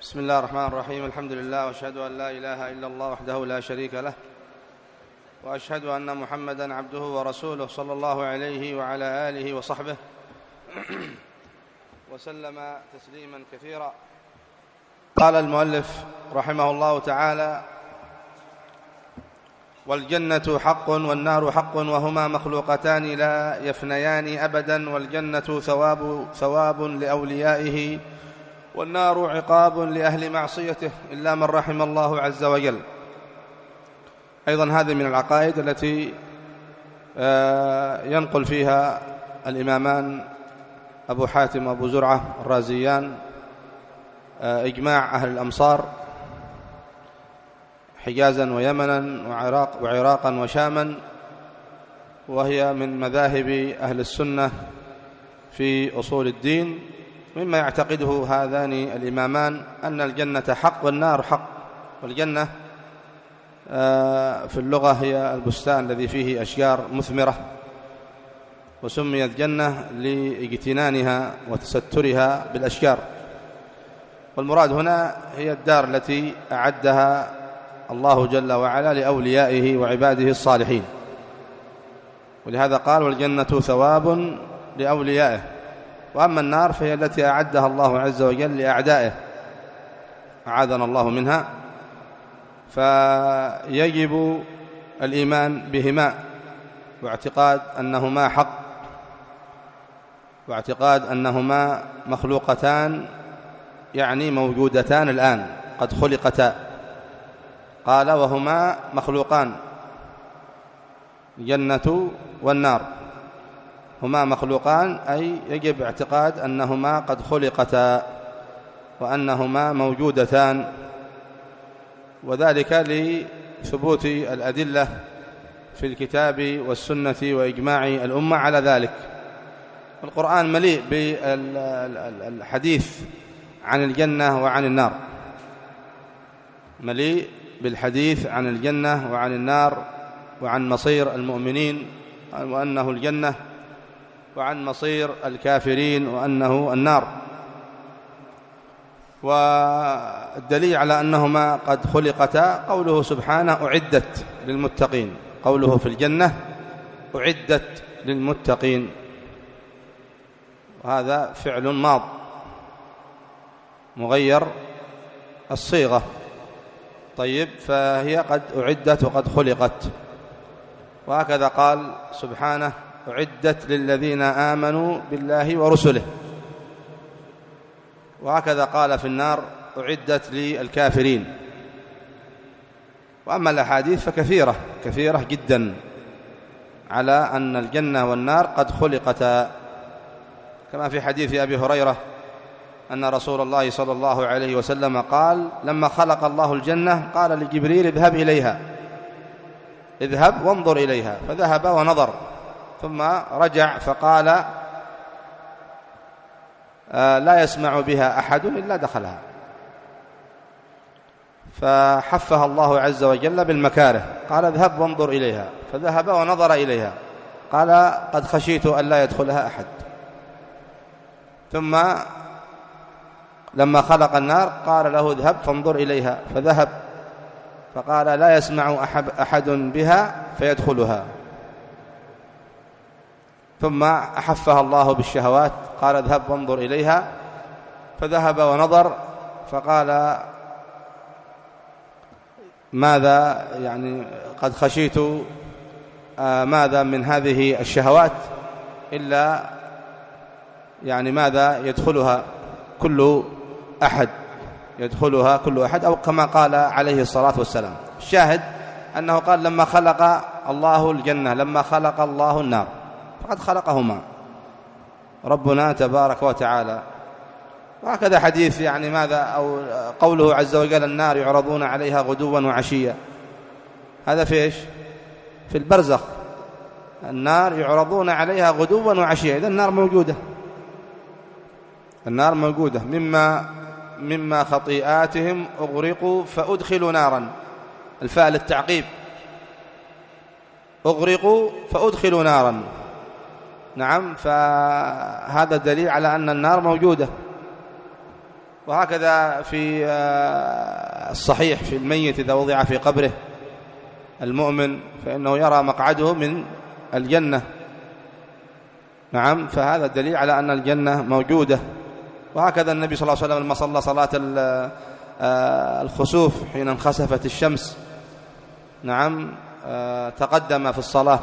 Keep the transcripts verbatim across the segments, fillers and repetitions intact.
بسم الله الرحمن الرحيم. الحمد لله، وأشهد أن لا إله إلا الله وحده لا شريك له، وأشهد أن محمدًا عبده ورسوله صلى الله عليه وعلى آله وصحبه وسلم تسليمًا كثيرا. قال المؤلف رحمه الله تعالى: والجنة حق والنار حق، وهما مخلوقتان لا يفنيان أبدًا، والجنة ثواب ثواب لأوليائه، والنار عقاب لأهل معصيته إلا من رحم الله عز وجل. أيضا هذه من العقائد التي ينقل فيها الإمامان أبو حاتم وأبو زرعة الرازيان إجماع أهل الأمصار حجازا ويمنا وعراق وعراقا وشاما، وهي من مذاهب أهل السنة في أصول الدين، مما يعتقده هذان الإمامان أن الجنة حق والنار حق. والجنة في اللغة هي البستان الذي فيه أشجار مثمرة، وسميت جنة لاجتنانها وتسترها بالأشجار، والمراد هنا هي الدار التي أعدها الله جل وعلا لأوليائه وعباده الصالحين، ولهذا قال: والجنة ثواب لأوليائه. وأما النار فهي التي أعدها الله عز وجل لأعدائه، أعاذنا الله منها. فيجب الإيمان بهما، واعتقاد أنهما حق، واعتقاد أنهما مخلوقتان، يعني موجودتان الآن، قد خلقتا. قال: وهما مخلوقان، الجنة والنار هما مخلوقان، أي يجب اعتقاد أنهما قد خلقتا وأنهما موجودتان، وذلك لثبوت الأدلة في الكتاب والسنة وإجماع الأمة على ذلك. القرآن مليء بالحديث عن الجنة وعن النار، مليء بالحديث عن الجنة وعن النار، وعن مصير المؤمنين وأنه الجنة، وعن مصير الكافرين وأنه النار. والدليل على أنهما قد خلقتا قوله سبحانه: أعدت للمتقين، قوله في الجنة: أعدت للمتقين، وهذا فعل ماض مغير الصيغة. طيب، فهي قد أعدت وقد خلقت. وهكذا قال سبحانه: أعدت للذين آمنوا بالله ورسله. وهكذا قال في النار: أعدت للكافرين. وأما الأحاديث فكثيرة كثيرة جدا على أن الجنة والنار قد خلقتا، كما في حديث أبي هريرة أن رسول الله صلى الله عليه وسلم قال: لما خلق الله الجنة قال لجبريل: اذهب إليها، اذهب وانظر إليها، فذهب ونظر، ثم رجع فقال: آه لا يسمع بها أحد إلا دخلها. فحفها الله عز وجل بالمكاره، قال: اذهب وانظر إليها، فذهب ونظر إليها، قال: قد خشيت أن لا يدخلها أحد. ثم لما خلق النار قال له: اذهب فانظر إليها، فذهب، فقال: لا يسمع أحد بها فيدخلها. ثم أحفها الله بالشهوات، قال: اذهب وانظر إليها، فذهب ونظر، فقال: ماذا يعني قد خشيت آه ماذا من هذه الشهوات إلا يعني ماذا يدخلها كل أحد، يدخلها كل أحد، أو كما قال عليه الصلاة والسلام. الشاهد أنه قال: لما خلق الله الجنة، لما خلق الله النار، فقد خلقهما ربنا تبارك وتعالى. وهكذا حديث يعني ماذا، أو قوله عز وجل: النار يعرضون عليها غدوا وعشيا، هذا في إيش؟ في البرزخ. النار يعرضون عليها غدوا وعشيا، إذا النار موجودة، النار موجودة. مما مما خطيئاتهم أغرقوا فأدخلوا نارا، الفاء للتعقيب، أغرقوا فأدخلوا نارا. نعم، فهذا دليل على أن النار موجودة. وهكذا في الصحيح في الميت إذا وضع في قبره المؤمن فإنه يرى مقعده من الجنة. نعم، فهذا دليل على أن الجنة موجودة. وهكذا النبي صلى الله عليه وسلم لما صلى صلاة الخسوف حين انخسفت الشمس، نعم، تقدم في الصلاة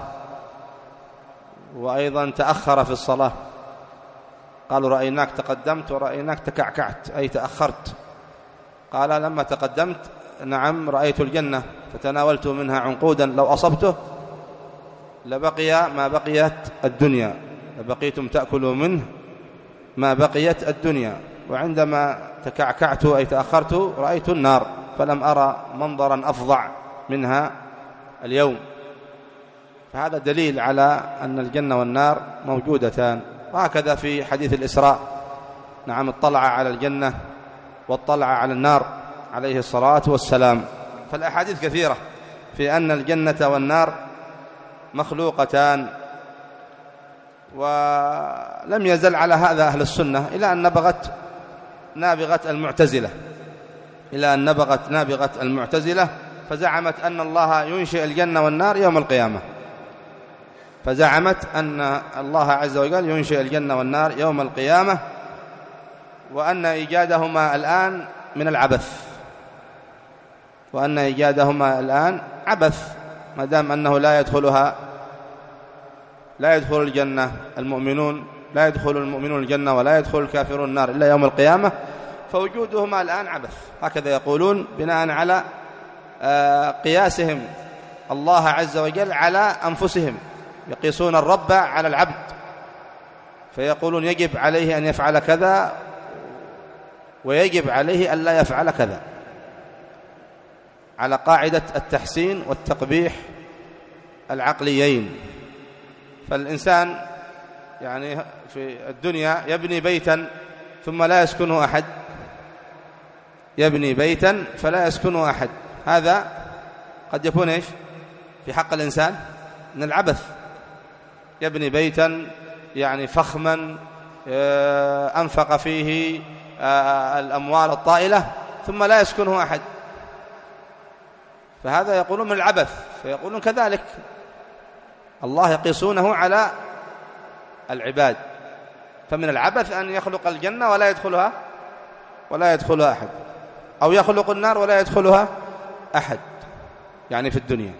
وأيضا تأخر في الصلاة. قالوا رأيناك تقدمت ورأيناك تكعكعت أي تأخرت. قال لما تقدمت نعم رأيت الجنة فتناولت منها عنقودا لو أصبته لبقي ما بقيت الدنيا، لبقيتم تأكلوا منه ما بقيت الدنيا. وعندما تكعكعت أي تأخرت رأيت النار فلم أرى منظرا أفظع منها اليوم. فهذا دليل على أن الجنة والنار موجودتان. وهكذا في حديث الإسراء، نعم، اطلع على الجنة واطلع على النار عليه الصلاة والسلام. فالأحاديث كثيرة في أن الجنة والنار مخلوقتان. ولم يزل على هذا أهل السنة إلى أن نبغت نابغة المعتزلة إلى أن نبغت نابغة المعتزلة فزعمت أن الله ينشئ الجنة والنار يوم القيامة. فزعمت أن الله عز وجل ينشئ الجنة والنار يوم القيامة، وأن إيجادهما الآن من العبث، وأن إيجادهما الآن عبث ما دام أنه لا يدخلها لا يدخل الجنة المؤمنون لا يدخل المؤمنون الجنة ولا يدخل الكافرون النار إلا يوم القيامة، فوجودهما الآن عبث. هكذا يقولون بناء على قياسهم الله عز وجل على أنفسهم، يقيسون الرب على العبد فيقولون يجب عليه أن يفعل كذا ويجب عليه أن لا يفعل كذا، على قاعدة التحسين والتقبيح العقليين. فالإنسان يعني في الدنيا يبني بيتا ثم لا يسكنه أحد، يبني بيتا فلا يسكنه أحد، هذا قد يكون إيش في حق الإنسان من العبث. يبني بيتا يعني فخما أنفق فيه الأموال الطائلة ثم لا يسكنه أحد، فهذا يقولون من العبث. فيقولون كذلك الله يقيسونه على العباد، فمن العبث أن يخلق الجنة ولا يدخلها ولا يدخلها أحد، أو يخلق النار ولا يدخلها أحد يعني في الدنيا.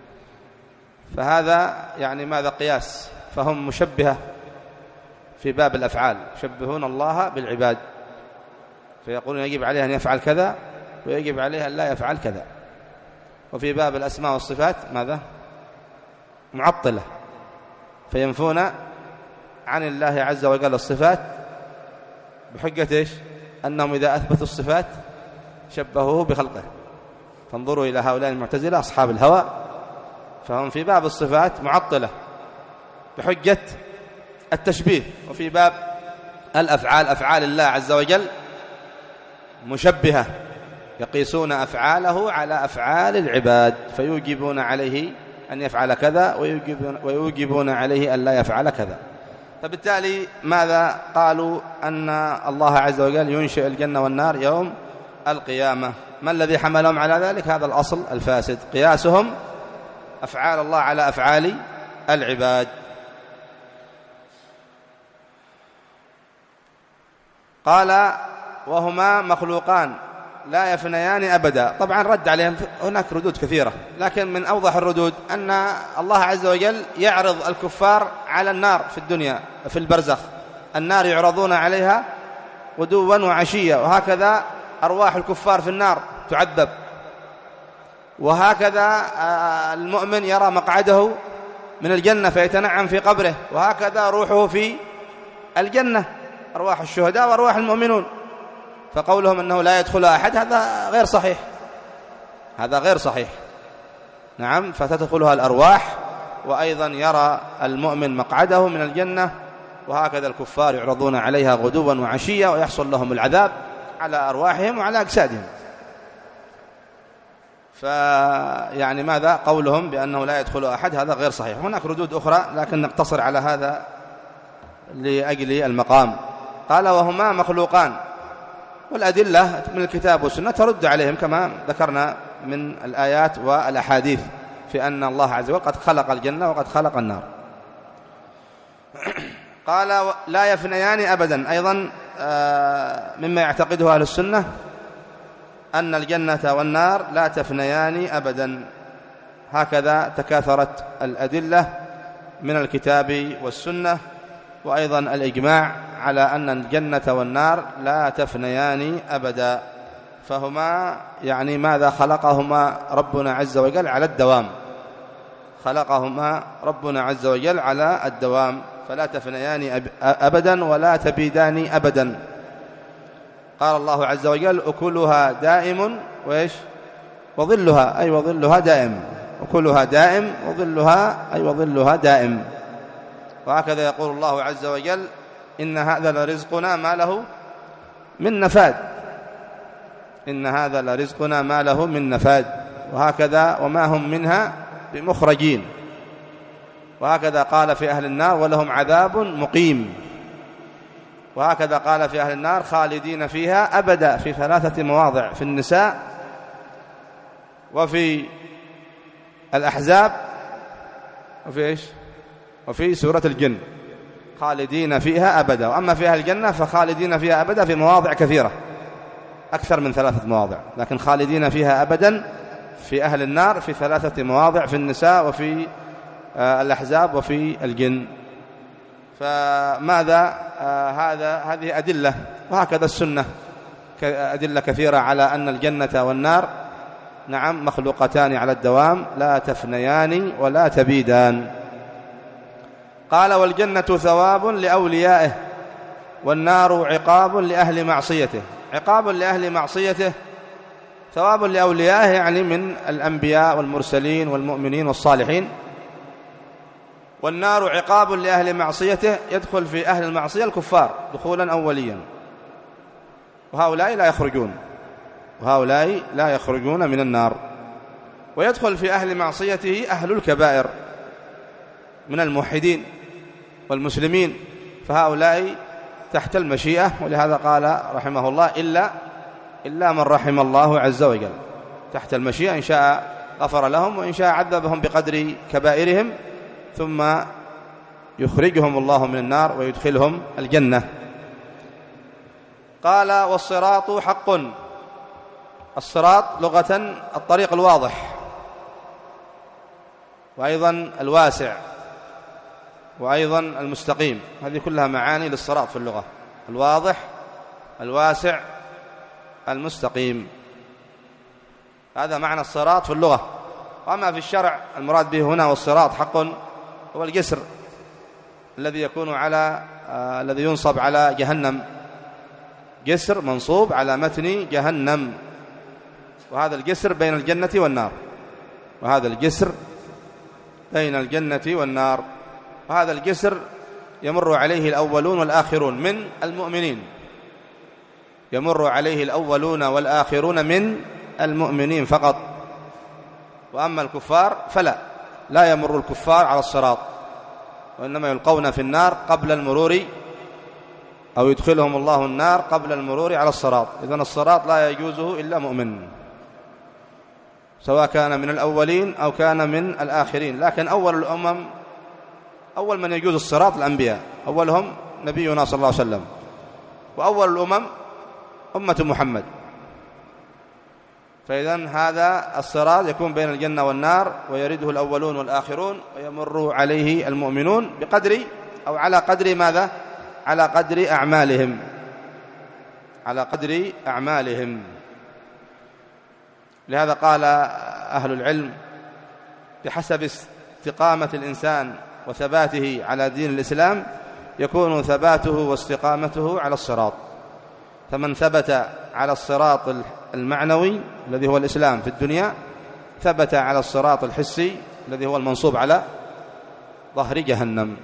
فهذا يعني ماذا قياس، فهم مشبهة في باب الأفعال، يشبهون الله بالعباد فيقولون يجب عليه أن يفعل كذا ويجب عليه أن لا يفعل كذا. وفي باب الأسماء والصفات ماذا معطلة، فينفون عن الله عز وجل الصفات بحجة إيش أنهم إذا أثبتوا الصفات شبهوه بخلقه. فانظروا إلى هؤلاء المعتزلة أصحاب الهوى، فهم في باب الصفات معطلة بحجة التشبيه، وفي باب الأفعال أفعال الله عز وجل مشبهة، يقيسون أفعاله على أفعال العباد فيوجبون عليه أن يفعل كذا ويوجبون, ويوجبون عليه أن لا يفعل كذا. فبالتالي ماذا قالوا أن الله عز وجل ينشئ الجنة والنار يوم القيامة. ما الذي حملهم على ذلك؟ هذا الأصل الفاسد، قياسهم أفعال الله على أفعال العباد. قال وهما مخلوقان لا يفنيان أبدا. طبعا رد عليهم هناك ردود كثيرة، لكن من أوضح الردود أن الله عز وجل يعرض الكفار على النار في الدنيا في البرزخ، النار يعرضون عليها غدوا وعشيا، وهكذا أرواح الكفار في النار تعذب، وهكذا المؤمن يرى مقعده من الجنة فيتنعم في قبره، وهكذا روحه في الجنة، أرواح الشهداء وأرواح المؤمنون. فقولهم أنه لا يدخل أحد هذا غير صحيح، هذا غير صحيح. نعم، فتدخلها الأرواح، وأيضا يرى المؤمن مقعده من الجنة، وهكذا الكفار يعرضون عليها غدوا وعشيا ويحصل لهم العذاب على أرواحهم وعلى أجسادهم. فيعني ماذا قولهم بأنه لا يدخل أحد هذا غير صحيح. هناك ردود أخرى لكن نقتصر على هذا لأجل المقام. قال وهما مخلوقان والأدلة من الكتاب والسنة ترد عليهم كما ذكرنا من الآيات والأحاديث في أن الله عز وجل قد خلق الجنة وقد خلق النار. قال لا يفنيان أبدا. أيضا مما يعتقده أهل السنة أن الجنة والنار لا تفنيان أبدا، هكذا تكاثرت الأدلة من الكتاب والسنة، وأيضا الإجماع على أن الجنة والنار لا تفنيان أبدا، فهما يعني ماذا خلقهما ربنا عز وجل على الدوام، خلقهما ربنا عز وجل على الدوام، فلا تفنيان أبدا ولا تبيدان أبدا. قال الله عز وجل أكلها دائم وإيش وظلها، أي وظلها دائم، أكلها دائم وظلها أي وظلها دائم. وهكذا يقول الله عز وجل إن هذا لرزقنا ما له من نفاد، إن هذا لرزقنا ما له من نفاد، وهكذا وما هم منها بمخرجين. وهكذا قال في أهل النار ولهم عذاب مقيم، وهكذا قال في أهل النار خالدين فيها أبدا في ثلاثة مواضع، في النساء وفي الأحزاب وفي إيش وفي سورة الجن، خالدين فيها أبدا. وأما في أهل الجنة فخالدين فيها أبدا في مواضع كثيرة، أكثر من ثلاثة مواضع، لكن خالدين فيها أبدا في أهل النار في ثلاثة مواضع، في النساء وفي الأحزاب وفي الجن. فماذا آه هذا هذه أدلة، وهكذا السنة أدلة كثيرة على أن الجنة والنار نعم مخلوقتان على الدوام لا تفنيان ولا تبيدان. قال والجنة ثواب لأوليائه والنار عقاب لأهل معصيته. عقاب لأهل معصيته، ثواب لأوليائه يعني من الأنبياء والمرسلين والمؤمنين والصالحين، والنار عقاب لأهل معصيته، يدخل في أهل المعصية الكفار دخولا أوليا، وهؤلاء لا يخرجون وهؤلاء لا يخرجون من النار. ويدخل في أهل معصيته أهل الكبائر من الموحدين والمسلمين، فهؤلاء تحت المشيئة. ولهذا قال رحمه الله إلا إلا من رحم الله عز وجل، تحت المشيئة، إن شاء غفر لهم وإن شاء عذبهم بقدر كبائرهم، ثم يخرجهم الله من النار ويدخلهم الجنة. قال والصراط حق. الصراط لغة الطريق الواضح، وأيضا الواسع، وأيضا المستقيم، هذه كلها معاني للصراط في اللغة، الواضح الواسع المستقيم، هذا معنى الصراط في اللغة. وأما في الشرع المراد به هنا والصراط حق هو الجسر الذي يكون على آه الذي ينصب على جهنم، جسر منصوب على متن جهنم، وهذا الجسر بين الجنة والنار، وهذا الجسر بين الجنة والنار، وهذا الجسر يمر عليه الأولون والآخرون من المؤمنين، يمر عليه الأولون والآخرون من المؤمنين فقط. وأما الكفار فلا لا يمر الكفار على الصراط، وإنما يلقون في النار قبل المرور، أو يدخلهم الله النار قبل المرور على الصراط. إذن الصراط لا يجوزه إلا مؤمن، سواء كان من الأولين أو كان من الآخرين. لكن أول الأمم، أول من يجوز الصراط الأنبياء، أولهم نبينا صلى الله عليه وسلم، وأول الأمم أمة محمد. فإذن هذا الصراط يكون بين الجنة والنار، ويرده الأولون والآخرون، ويمر عليه المؤمنون بقدر أو على قدر ماذا؟ على قدر أعمالهم، على قدر أعمالهم. لهذا قال أهل العلم بحسب استقامة الإنسان وثباته على دين الإسلام يكون ثباته واستقامته على الصراط. فمن ثبت على الصراط المعنوي الذي هو الإسلام في الدنيا، ثبت على الصراط الحسي الذي هو المنصوب على ظهر جهنم.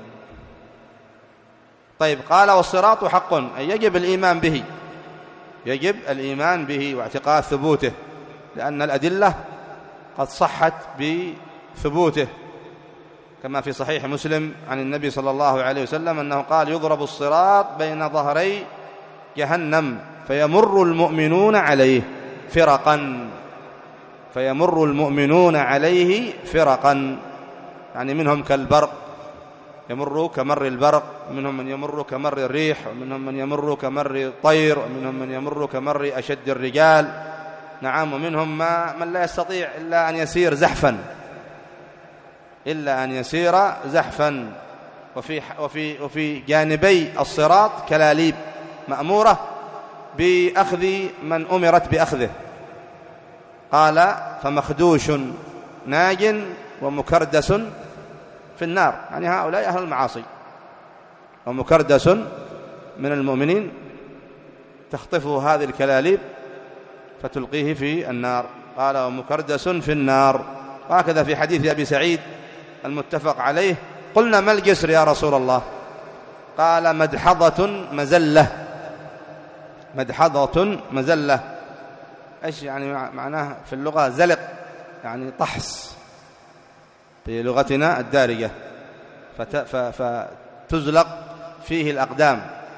طيب، قال والصراط حق، أي يجب الإيمان به، يجب الإيمان به واعتقاد ثبوته، لأن الأدلة قد صحت بثبوته، كما في صحيح مسلم عن النبي صلى الله عليه وسلم أنه قال يضرب الصراط بين ظهري جهنم فيمر المؤمنون عليه فرقا فيمر المؤمنون عليه فرقا يعني منهم كالبرق يمر كمر البرق، منهم من يمر كمر الريح، ومنهم من يمر كمر الطير، ومنهم من يمر كمر أشد الرجال. نعم. ومنهم ما من لا يستطيع إلا أن يسير زحفا إلا أن يسير زحفا وفي, وفي, وفي جانبي الصراط كلاليب مأمورة بأخذ من أمرت بأخذه. قال فمخدوش ناج ومكردس في النار، يعني هؤلاء أهل المعاصي. ومكردس من المؤمنين تخطفه هذه الكلاليب فتلقيه في النار. قال ومكردس في النار. وهكذا في حديث أبي سعيد المتفق عليه قلنا ما الجسر يا رسول الله؟ قال مدحضة مزلة. مدحضة مزلة إيش يعني معناه في اللغة؟ زلق، يعني طحس في لغتنا الدارجة، فتزلق فيه الأقدام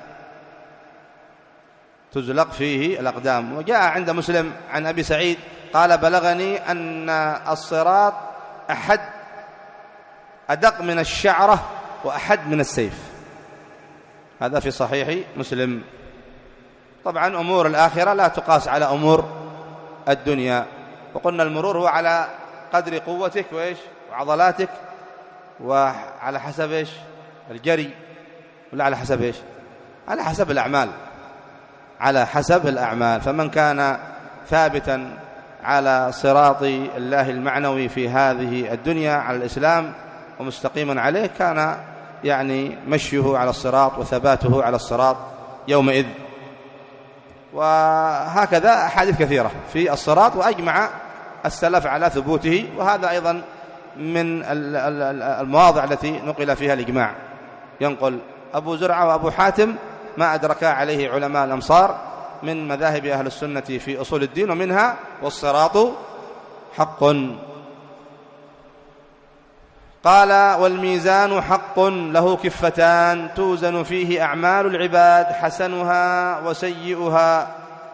تزلق فيه الأقدام. وجاء عند مسلم عن أبي سعيد قال بلغني أن الصراط أحد أدق من الشعرة وأحد من السيف. هذا في صحيح مسلم. طبعا أمور الآخرة لا تقاس على أمور الدنيا. وقلنا المرور هو على قدر قوتك وإيش وعضلاتك، وعلى حسب إيش الجري، ولا على حسب إيش على حسب الأعمال على حسب الأعمال. فمن كان ثابتا على صراط الله المعنوي في هذه الدنيا على الإسلام ومستقيما عليه كان يعني مشيه على الصراط وثباته على الصراط يومئذ. وهكذا أحاديث كثيرة في الصراط وأجمع السلف على ثبوته، وهذا أيضا من المواضع التي نقل فيها الإجماع. ينقل أبو زرعة وأبو حاتم ما أدركا عليه علماء الأمصار من مذاهب أهل السنة في أصول الدين، ومنها والصراط حق. قال والميزان حق له كفتان توزن فيه أعمال العباد حسنها وسيئها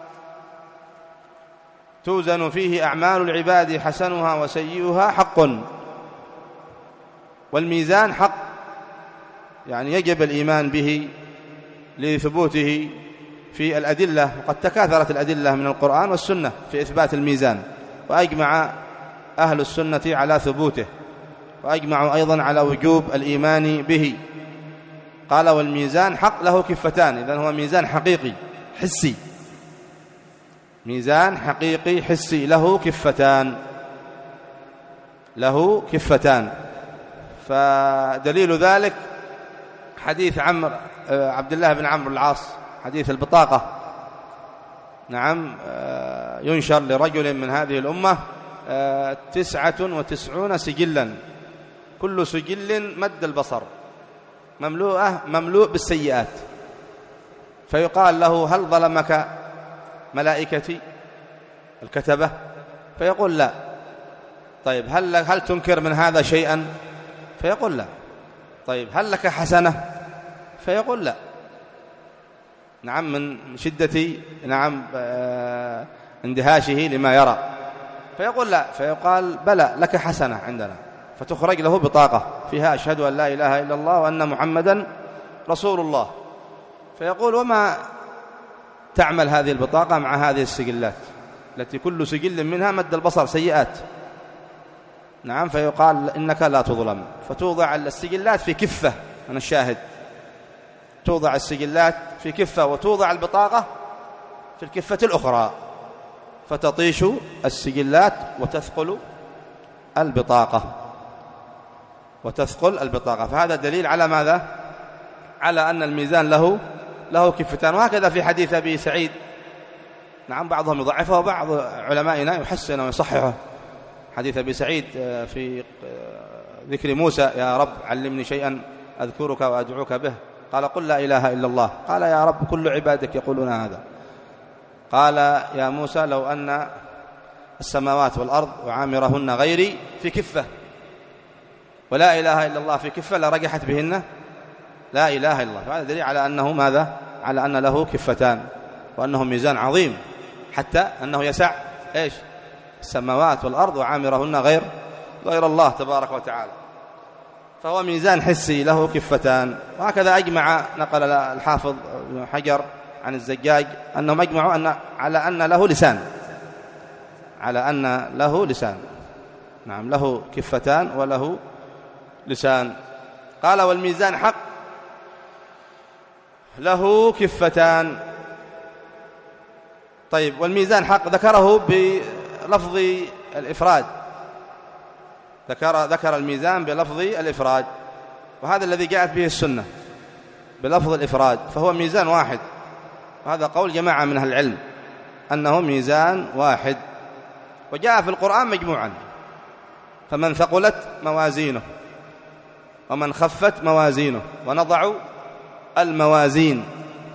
توزن فيه أعمال العباد حسنها وسيئها حق. والميزان حق يعني يجب الإيمان به لثبوته في الأدلة، وقد تكاثرت الأدلة من القرآن والسنة في إثبات الميزان، وأجمع أهل السنة على ثبوته، وأجمعوا أيضا على وجوب الإيمان به. قال والميزان حق له كفتان، إذن هو ميزان حقيقي حسي ميزان حقيقي حسي له كفتان له كفتان فدليل ذلك حديث عمرو عبد الله بن عمرو العاص، حديث البطاقة. نعم. ينشر لرجل من هذه الأمة تسعة وتسعون سجلا، كل سجل مد البصر مملوءة مملوء بالسيئات، فيقال له هل ظلمك ملائكتي الكتبة؟ فيقول لا. طيب هل هل تنكر من هذا شيئا؟ فيقول لا. طيب هل لك حسنة؟ فيقول لا. نعم، من شدة نعم اندهاشه لما يرى، فيقول لا. فيقال بلى لك حسنة عندنا، فتخرج له بطاقة فيها أشهد أن لا إله إلا الله وأن محمدا رسول الله. فيقول وما تعمل هذه البطاقة مع هذه السجلات التي كل سجل منها مد البصر سيئات؟ نعم. فيقال إنك لا تظلم، فتوضع السجلات في كفة. أنا الشاهد، توضع السجلات في كفة وتوضع البطاقة في الكفة الأخرى، فتطيش السجلات وتثقل البطاقة وتثقل البطاقة فهذا دليل على ماذا؟ على أن الميزان له له كفتان. وهكذا في حديث أبي سعيد. نعم، بعضهم يضعفه وبعض علمائنا يحسن ويصححه. حديث أبي سعيد في ذكر موسى يا رب علمني شيئا أذكرك وأدعوك به، قال قل لا إله إلا الله. قال يا رب كل عبادك يقولون هذا. قال يا موسى لو أن السماوات والأرض وعامرهن غيري في كفة ولا إله إلا الله في كفة لرجحت بهن لا إله إلا الله. فهذا دليل على أنه ماذا؟ على أن له كفتان. وأنه ميزان عظيم حتى أنه يسع إيش السماوات والأرض وعامرهن غير غير الله تبارك وتعالى. فهو ميزان حسي له كفتان. وهكذا أجمع نقل الحافظ ابن حجر عن الزجاج أنهم أجمعوا أن على أن له لسان على أن له لسان نعم له كفتان وله لسان. قال والميزان حق له كفتان. طيب والميزان حق ذكره بلفظ الإفراد ذكر ذكر الميزان بلفظ الإفراد، وهذا الذي جاءت به السنة بلفظ الإفراد، فهو ميزان واحد. وهذا قول جماعة من أهل العلم أنه ميزان واحد. وجاء في القرآن مجموعا، فمن ثقلت موازينه ومن خفت موازينه ونضع الموازين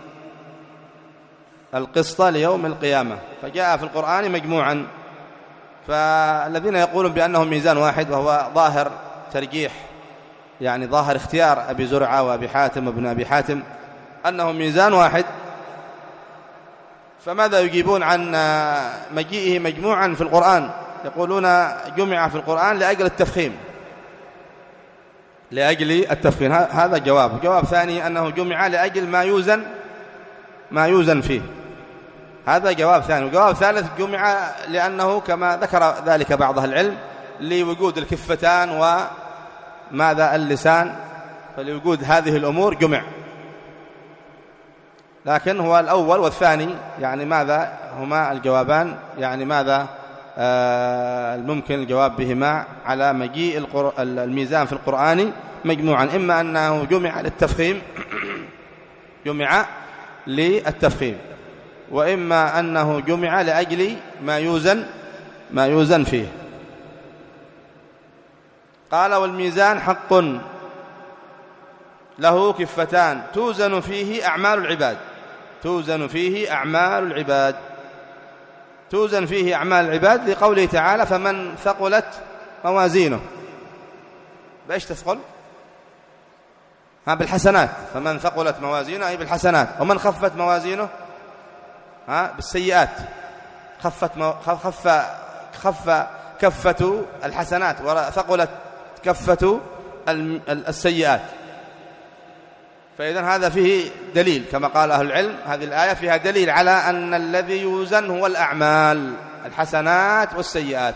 القسط ليوم القيامة، فجاء في القرآن مجموعا. فالذين يقولون بأنه ميزان واحد وهو ظاهر ترجيح يعني ظاهر اختيار أبي زرعة وأبي حاتم وابن أبي حاتم أنه ميزان واحد، فماذا يجيبون عن مجيئه مجموعا في القرآن؟ يقولون جمع في القرآن لأجل التفخيم لأجل التفخيم هذا جواب. جواب ثاني أنه جمع لأجل ما يوزن ما يوزن فيه، هذا جواب ثاني. وجواب ثالث جمع لأنه كما ذكر ذلك بعض أهل العلم لوجود الكفتان وماذا اللسان، فلوجود هذه الأمور جمع. لكن هو الأول والثاني يعني ماذا هما الجوابان يعني ماذا آه الممكن الجواب بهما على مجيء الميزان في القرآن مجموعا، إما أنه جمع للتفخيم جمع للتفخيم وإما أنه جمع لأجل ما يوزن ما يوزن فيه. قال والميزان حق له كفتان توزن فيه أعمال العباد توزن فيه أعمال العباد توزن فيه أعمال العباد لقوله تعالى فمن ثقلت موازينه بإيش تثقل؟ ها بالحسنات، فمن ثقلت موازينه أي بالحسنات. ومن خفت موازينه ها بالسيئات، خفت مو... خف خف كفة الحسنات وثقلت كفة السيئات. فإذن هذا فيه دليل كما قال أهل العلم، هذه الآية فيها دليل على أن الذي يوزن هو الأعمال الحسنات والسيئات.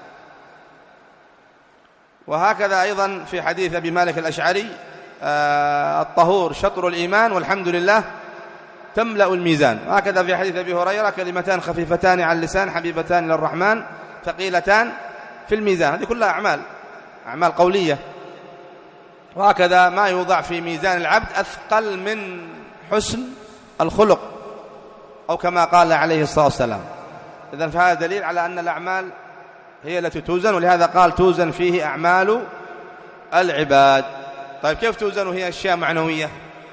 وهكذا أيضا في حديث أبي مالك الأشعري آه الطهور شطر الإيمان والحمد لله تملأ الميزان. وهكذا في حديث أبي هريرة كلمتان خفيفتان على اللسان حبيبتان للرحمن ثقيلتان في الميزان. هذه كلها أعمال أعمال قولية. وهكذا ما يوضع في ميزان العبد أثقل من حسن الخلق أو كما قال عليه الصلاة والسلام. إذن فهذا دليل على أن الأعمال هي التي توزن، ولهذا قال توزن فيه أعمال العباد. طيب كيف توزن وهي أشياء معنوية؟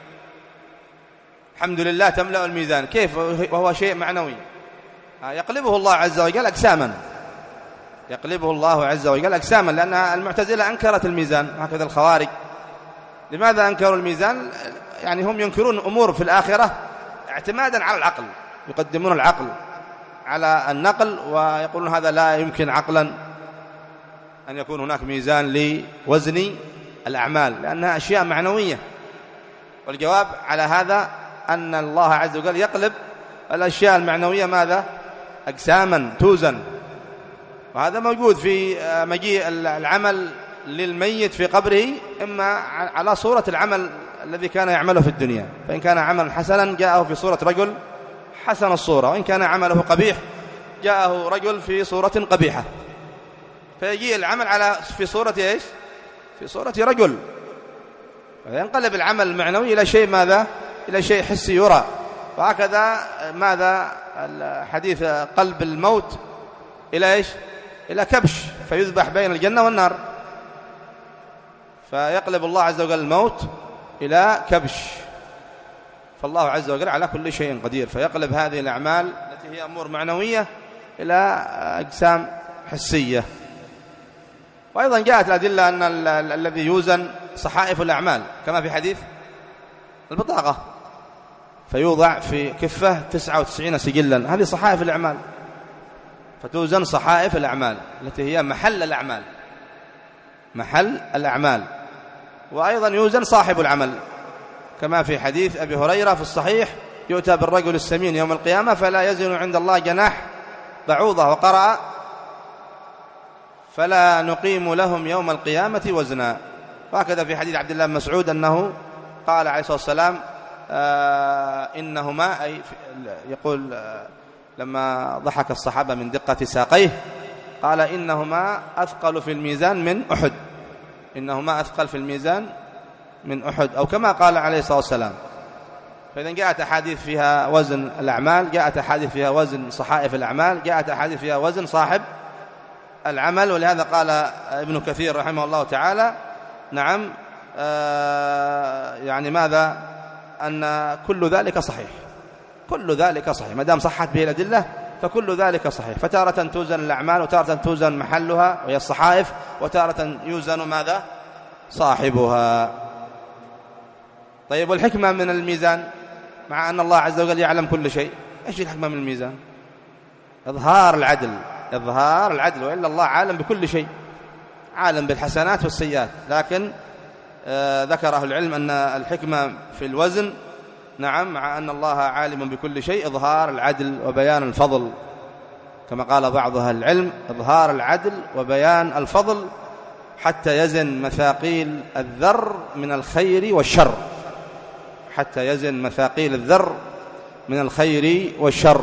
الحمد لله تملأ الميزان، كيف وهو شيء معنوي؟ يقلبه الله عز وجل أجساما يقلبه الله عز وجل أجساما لأن المعتزلة أنكرت الميزان وهكذا الخوارج. لماذا أنكروا الميزان؟ يعني هم ينكرون أمور في الآخرة اعتمادا على العقل، يقدمون العقل على النقل ويقولون هذا لا يمكن عقلا أن يكون هناك ميزان لوزن الأعمال لأنها أشياء معنوية. والجواب على هذا أن الله عز وجل يقلب الأشياء المعنوية ماذا؟ أجساما توزن. وهذا موجود في مجيء العمل للميت في قبره إما على صورة العمل الذي كان يعمله في الدنيا، فإن كان عملا حسنا جاءه في صورة رجل حسن الصورة، وإن كان عمله قبيح جاءه رجل في صورة قبيحة، فيجيء العمل على في صورة إيش؟ في صورة رجل، فينقلب العمل المعنوي إلى شيء ماذا؟ إلى شيء حسي يرى. وهكذا ماذا حديث قلب الموت إلى إيش؟ إلى كبش فيذبح بين الجنة والنار، فيقلب الله عز وجل الموت إلى كبش. فالله عز وجل على كل شيء قدير، فيقلب هذه الأعمال التي هي أمور معنوية إلى أجسام حسية. وأيضا جاءت الأدلة أن الذي يوزن صحائف الأعمال كما في حديث البطاقة، فيوضع في كفة تسعة وتسعين سجلا، هذه صحائف الأعمال، فتوزن صحائف الأعمال التي هي محل الأعمال، محل الأعمال. وأيضا يوزن صاحب العمل، كما في حديث أبي هريرة في الصحيح: يؤتى بالرجل السمين يوم القيامة فلا يزن عند الله جناح بعوضة، وقرأ: فلا نقيم لهم يوم القيامة وزنا. وهكذا في حديث عبد الله بن مسعود أنه قال عليه الصلاة والسلام: آه إنهما، أي يقول آه لما ضحك الصحابة من دقة ساقيه، قال: إنهما أثقل في الميزان من أحد، إنهما أثقل في الميزان من أحد، أو كما قال عليه الصلاة والسلام. فإذا جاءت أحاديث فيها وزن الأعمال، جاءت أحاديث فيها وزن صحائف الأعمال، جاءت أحاديث فيها وزن صاحب العمل. ولهذا قال ابن كثير رحمه الله تعالى: نعم آه يعني ماذا؟ أن كل ذلك صحيح، كل ذلك صحيح، ما دام صحت به الأدلة فكل ذلك صحيح. فتارة توزن الأعمال، وتارة توزن محلها وهي الصحائف، وتارة يوزن ماذا؟ صاحبها. طيب، والحكمة من الميزان، مع أن الله عز وجل يعلم كل شيء، إيش الحكمة من الميزان؟ إظهار العدل، إظهار العدل، وإلا الله عالم بكل شيء، عالم بالحسنات والسيئات. لكن آه ذكر أهل العلم أن الحكمة في الوزن، نعم، مع أن الله عالم بكل شيء، إظهار العدل وبيان الفضل، كما قال بعض أهل العلم: إظهار العدل وبيان الفضل حتى يزن مثاقيل الذر من الخير والشر، حتى يزن مثاقيل الذر من الخير والشر.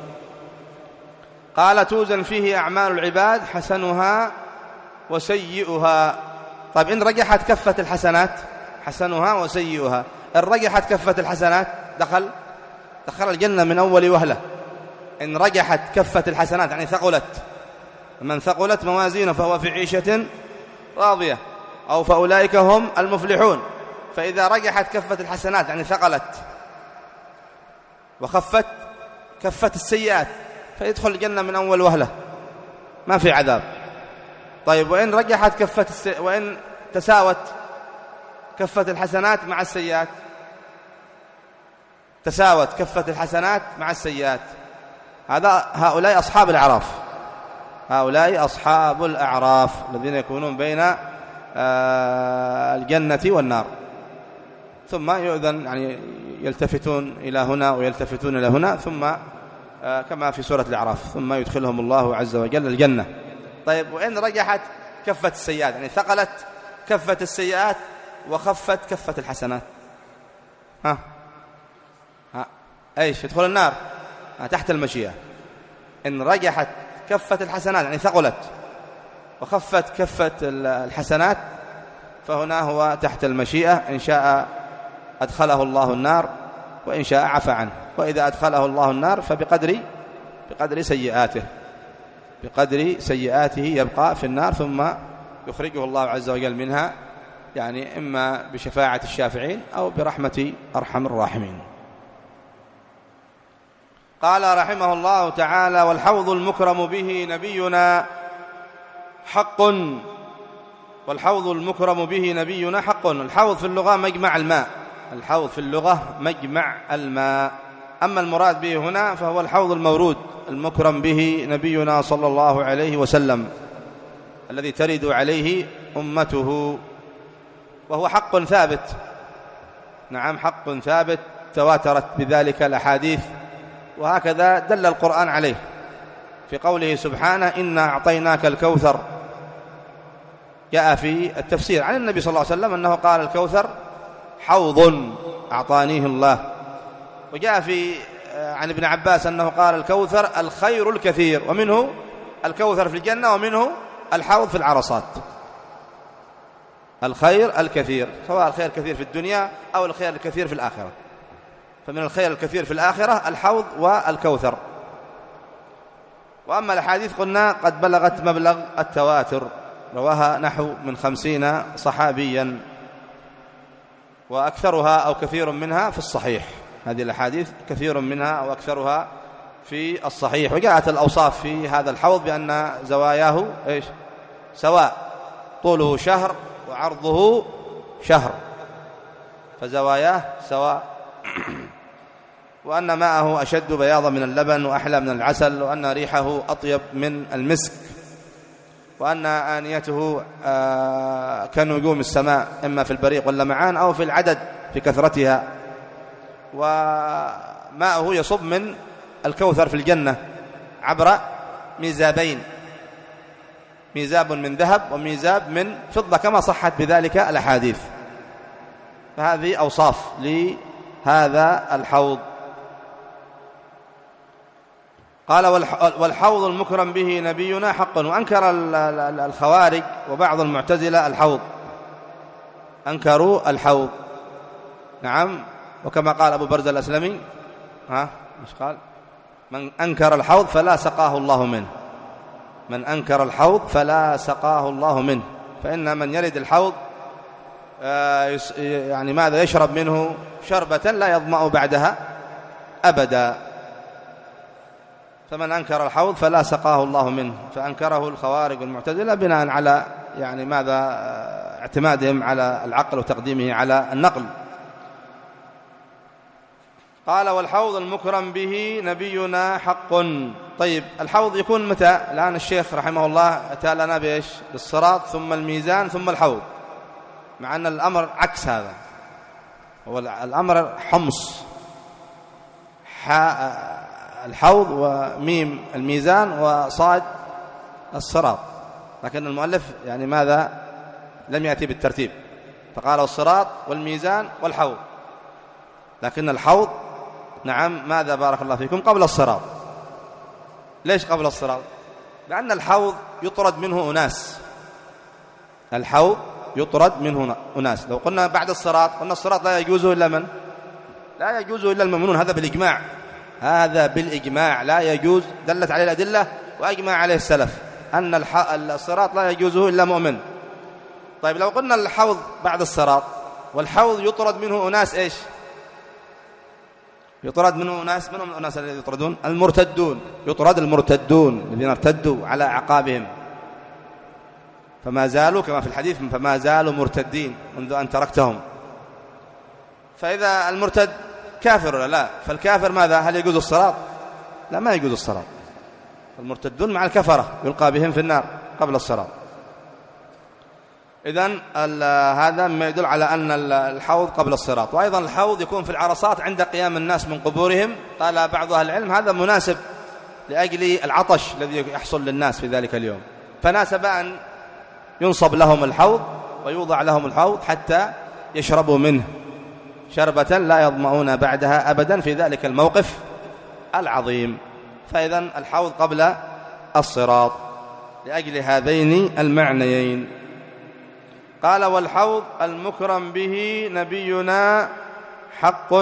قال: توزن فيه أعمال العباد حسنها وسيئها. طيب، إن رجحت كفة الحسنات، حسنها وسيئها، إن رجحت كفة الحسنات دخل دخل الجنة من أول وهلة. إن رجحت كفة الحسنات يعني ثقلت، من ثقلت موازينه فهو في عيشة راضية، أو فأولئك هم المفلحون. فإذا رجحت كفة الحسنات يعني ثقلت، وخفت كفة السيئات، فيدخل الجنة من أول وهلة، ما في عذاب. طيب، وإن رجحت كفة السي... وإن تساوت كفة الحسنات مع السيئات، تساوت كفة الحسنات مع السيئات، هذا هؤلاء أصحاب الأعراف، هؤلاء أصحاب الأعراف الذين يكونون بين الجنة والنار. ثم يؤذن، يعني يلتفتون إلى هنا ويلتفتون إلى هنا، ثم كما في سورة الأعراف: ثم يدخلهم الله عز وجل الجنة. طيب، وإن رجحت كفة السيئات يعني ثقلت كفة السيئات وخفت كفة الحسنات، ها ها ايش؟ يدخل النار تحت المشيئة. إن رجحت كفة الحسنات يعني ثقلت، وخفت كفة الحسنات، فهنا هو تحت المشيئة، إن شاء أدخله الله النار، وإن شاء عفى عنه. وإذا أدخله الله النار فبقدر بقدر سيئاته، بقدر سيئاته يبقى في النار، ثم يخرجه الله عز وجل منها، يعني إما بشفاعة الشافعين أو برحمة أرحم الراحمين. قال رحمه الله تعالى: والحوض المكرم به نبينا حق، والحوض المكرم به نبينا حق. الحوض في اللغة مجمع الماء، الحوض في اللغة مجمع الماء. أما المراد به هنا فهو الحوض المورود المكرم به نبينا صلى الله عليه وسلم، الذي ترد عليه أمته، وهو حق ثابت. نعم، حق ثابت، تواترت بذلك الأحاديث، وهكذا دل القرآن عليه في قوله سبحانه: إنا أعطيناك الكوثر. جاء في التفسير عن النبي صلى الله عليه وسلم أنه قال: الكوثر حوض أعطانيه الله. وجاء في عن ابن عباس أنه قال: الكوثر الخير الكثير، ومنه الكوثر في الجنة، ومنه الحوض في العرصات. الخير الكثير، سواء الخير الكثير في الدنيا أو الخير الكثير في الآخرة، فمن الخير الكثير في الآخرة الحوض والكوثر. وأما الأحاديث قلنا قد بلغت مبلغ التواتر، رواها نحو من خمسين صحابيا، وأكثرها أو كثير منها في الصحيح. هذه الأحاديث كثير منها أو أكثرها في الصحيح. وجاءت الأوصاف في هذا الحوض بأن زواياه إيش؟ سواء، طوله شهر وعرضه شهر، فزواياه سواء. وأن ماءه أشد بياضا من اللبن وأحلى من العسل، وأن ريحه أطيب من المسك، وأن آنيته كنجوم السماء إما في البريق واللمعان أو في العدد في كثرتها، وماءه يصب من الكوثر في الجنة عبر ميزابين، ميزاب من ذهب وميزاب من فضة كما صحت بذلك الأحاديث. فهذه أوصاف لهذا الحوض. قال والحوض المكرم به نبينا حق. وأنكر الخوارج وبعض المعتزلة الحوض، أنكروا الحوض. نعم، وكما قال أبو برزة الأسلمي، ها مش قال من أنكر الحوض فلا سقاه الله منه، من أنكر الحوض فلا سقاه الله منه. فإن من يرد الحوض يعني ماذا يشرب منه شربة لا يظمأ بعدها أبدا. فمن أنكر الحوض فلا سقاه الله منه. فأنكره الخوارج والمعتزلة بناء على يعني ماذا اعتمادهم على العقل وتقديمه على النقل. قال والحوض المكرم به نبينا حق. طيب الحوض يكون متى؟ الآن الشيخ رحمه الله أتى لنا بإيش؟ بالصراط ثم الميزان ثم الحوض، مع أن الأمر عكس هذا، هو الأمر حمص، حاء الحوض وميم الميزان وصاد الصراط، لكن المؤلف يعني ماذا لم يأتي بالترتيب، فقال الصراط والميزان والحوض. لكن الحوض نعم ماذا بارك الله فيكم قبل الصراط. ليش قبل الصراط؟ لأن الحوض يطرد منه أناس، الحوض يطرد منه أناس. لو قلنا بعد الصراط قلنا الصراط لا يجوزه إلا من؟ لا يجوزه إلا المؤمنون، هذا بالإجماع، هذا بالإجماع لا يجوز، دلت عليه الأدلة وأجمع عليه السلف أن الصراط لا يجوزه إلا مؤمن. طيب لو قلنا الحوض بعد الصراط، والحوض يطرد منه أناس إيش؟ يطرد منه أناس، من هم الأناس الذين يطردون؟ المرتدون، يطرد المرتدون الذين ارتدوا على أعقابهم، فما زالوا كما في الحديث فما زالوا مرتدين منذ أن تركتهم. فإذا المرتد كافر ولا لا؟ فالكافر ماذا؟ هل يجوز الصراط؟ لا، ما يجوز الصراط. المرتدون مع الكفرة يلقى بهم في النار قبل الصراط. إذن هذا ما يدل على أن الحوض قبل الصراط. وأيضا الحوض يكون في العرصات عند قيام الناس من قبورهم. قال بعض أهل العلم هذا مناسب لأجل العطش الذي يحصل للناس في ذلك اليوم، فناسب أن ينصب لهم الحوض ويوضع لهم الحوض حتى يشربوا منه شربة لا يظمؤون بعدها أبدا في ذلك الموقف العظيم. فإذن الحوض قبل الصراط لأجل هذين المعنيين. قال والحوض المكرم به نبينا حق.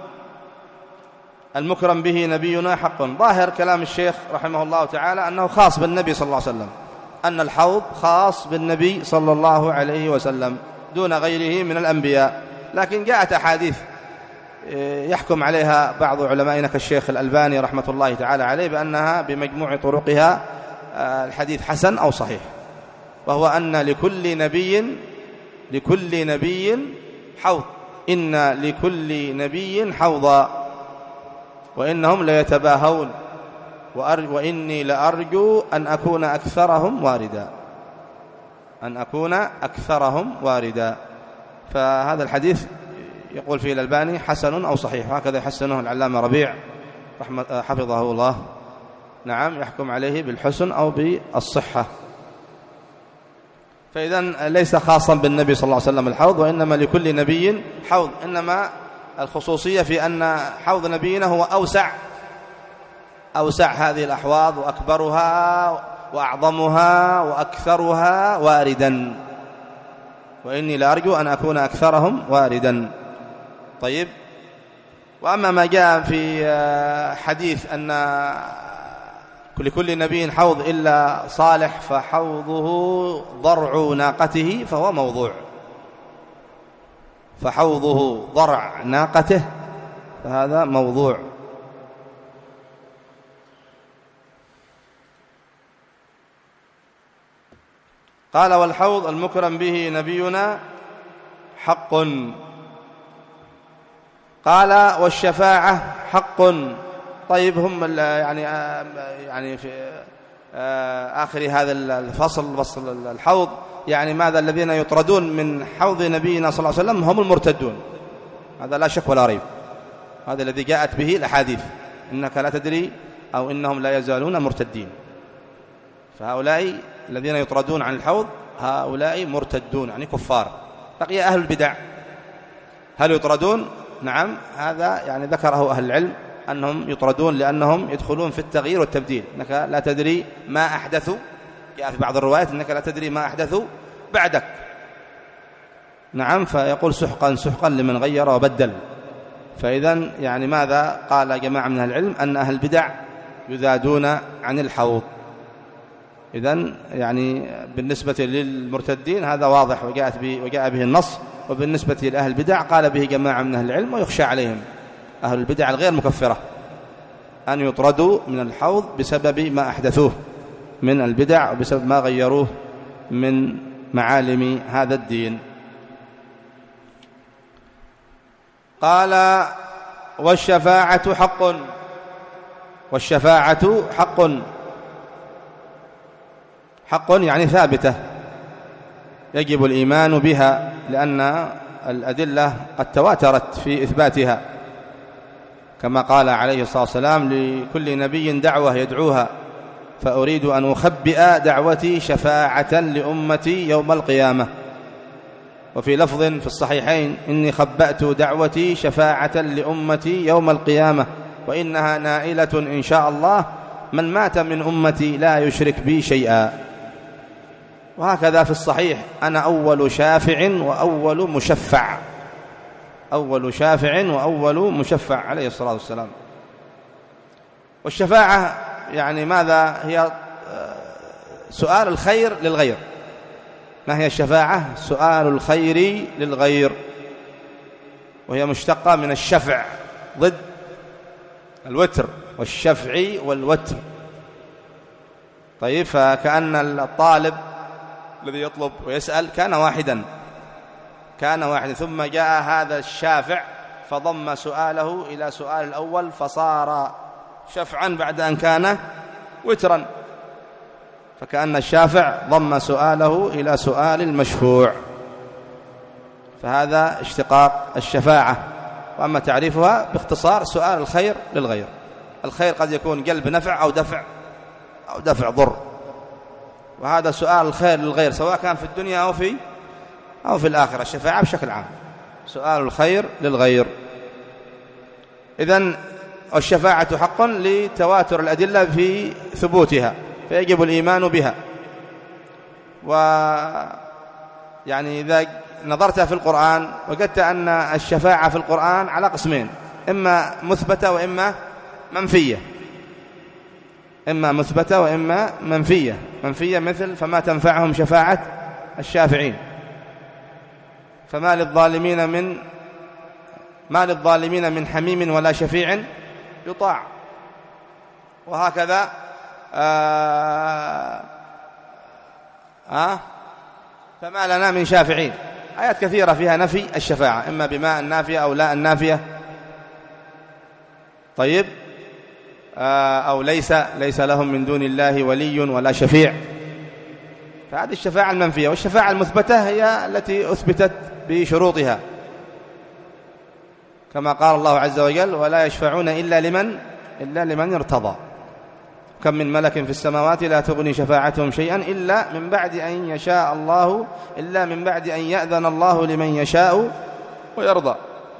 المكرم به نبينا حق. ظاهر كلام الشيخ رحمه الله تعالى أنه خاص بالنبي صلى الله عليه وسلم، أن الحوض خاص بالنبي صلى الله عليه وسلم دون غيره من الأنبياء. لكن جاءت أحاديث يحكم عليها بعض علمائنا كالشيخ الألباني رحمة الله تعالى عليه بأنها بمجموع طرقها الحديث حسن أو صحيح، وهو أن لكل نبي لكل نبي حوض، إن لكل نبي حوضا وإنهم ليتباهون وإني لأرجو أن أكون أكثرهم واردا، أن أكون أكثرهم واردا. فهذا الحديث يقول فيه الألباني حسن أو صحيح، هكذا يحسنه العلامة ربيع حفظه الله، نعم يحكم عليه بالحسن أو بالصحة. فإذن ليس خاصا بالنبي صلى الله عليه وسلم الحوض، وإنما لكل نبي حوض، إنما الخصوصية في أن حوض نبينا هو أوسع أوسع هذه الأحواض وأكبرها وأعظمها وأكثرها واردا، وإني لأرجو أن أكون أكثرهم واردا. طيب، وأما ما جاء في حديث أن لكل نبي حوض إلا صالح فحوضه ضرع ناقته فهو موضوع، فحوضه ضرع ناقته فهذا موضوع. قال والحوض المكرم به نبينا حق. قال والشفاعة حق. طيب هم يعني يعني في آخر هذا الفصل فصل الحوض يعني ماذا؟ الذين يطردون من حوض نبينا صلى الله عليه وسلم هم المرتدون، هذا لا شك ولا ريب، هذا الذي جاءت به الأحاديث إنك لا تدري أو إنهم لا يزالون مرتدين. فهؤلاء الذين يطردون عن الحوض هؤلاء مرتدون يعني كفار. بقي أهل البدع هل يطردون؟ نعم، هذا يعني ذكره أهل العلم أنهم يطردون لأنهم يدخلون في التغيير والتبديل، إنك لا تدري ما أحدثوا، جاء في بعض الروايات إنك لا تدري ما أحدثوا بعدك. نعم، فيقول سحقا سحقا لمن غير وبدل. فإذن يعني ماذا قال جماعة من أهل العلم؟ أن أهل البدع يذادون عن الحوض. إذن يعني بالنسبة للمرتدين هذا واضح وجاءت به وجاء به النص، وبالنسبة لأهل البدع قال به جماعة من أهل العلم ويخشى عليهم أهل البدع الغير مكفرة أن يطردوا من الحوض بسبب ما أحدثوه من البدع وبسبب ما غيروه من معالم هذا الدين. قال والشفاعة حق. والشفاعة حق، حق يعني ثابتة يجب الإيمان بها، لأن الأدلة قد تواترت في إثباتها، كما قال عليه الصلاة والسلام لكل نبي دعوة يدعوها فأريد أن أخبئ دعوتي شفاعة لأمتي يوم القيامة. وفي لفظ في الصحيحين إني خبأت دعوتي شفاعة لأمتي يوم القيامة وإنها نائلة إن شاء الله من مات من أمتي لا يشرك بي شيئا. وهكذا في الصحيح أنا أول شافع وأول مشفع، أول شافع وأول مشفع عليه الصلاة والسلام. والشفاعة يعني ماذا؟ هي سؤال الخير للغير. ما هي الشفاعة؟ سؤال الخير للغير، وهي مشتقة من الشفع ضد الوتر، والشفع والوتر. طيب، فكأن الطالب الذي يطلب ويسأل كان واحدا كان واحدا ثم جاء هذا الشافع فضم سؤاله إلى سؤال الأول فصار شفعا بعد أن كان وترا، فكأن الشافع ضم سؤاله إلى سؤال المشفوع، فهذا اشتقاق الشفاعة. وأما تعريفها باختصار سؤال الخير للغير. الخير قد يكون جلب نفع أو دفع أو دفع ضر، وهذا سؤال الخير للغير سواء كان في الدنيا أو في أو في الآخرة. الشفاعة بشكل عام سؤال الخير للغير. إذن الشفاعة حق لتواتر الأدلة في ثبوتها، فيجب الإيمان بها. ويعني إذا نظرت في القرآن وجدت أن الشفاعة في القرآن على قسمين، إما مثبتة وإما منفية، إما مثبتة وإما منفية. منفية مثل فما تنفعهم شفاعة الشافعين، فما للظالمين من ما للظالمين من حميم ولا شفيع يطاع. وهكذا آه آه فما لنا من شافعين. آيات كثيرة فيها نفي الشفاعة، إما بما النافية أو لا النافية. طيب، آه أو ليس ليس لهم من دون الله ولي ولا شفيع. فهذه الشفاعة المنفية. والشفاعة المثبتة هي التي أثبتت بشروطها، كما قال الله عز وجل ولا يشفعون إلا لمن إلا لمن ارتضى. كم من ملك في السماوات لا تغني شفاعتهم شيئا إلا من بعد أن يشاء الله إلا من بعد أن يأذن الله لمن يشاء ويرضى.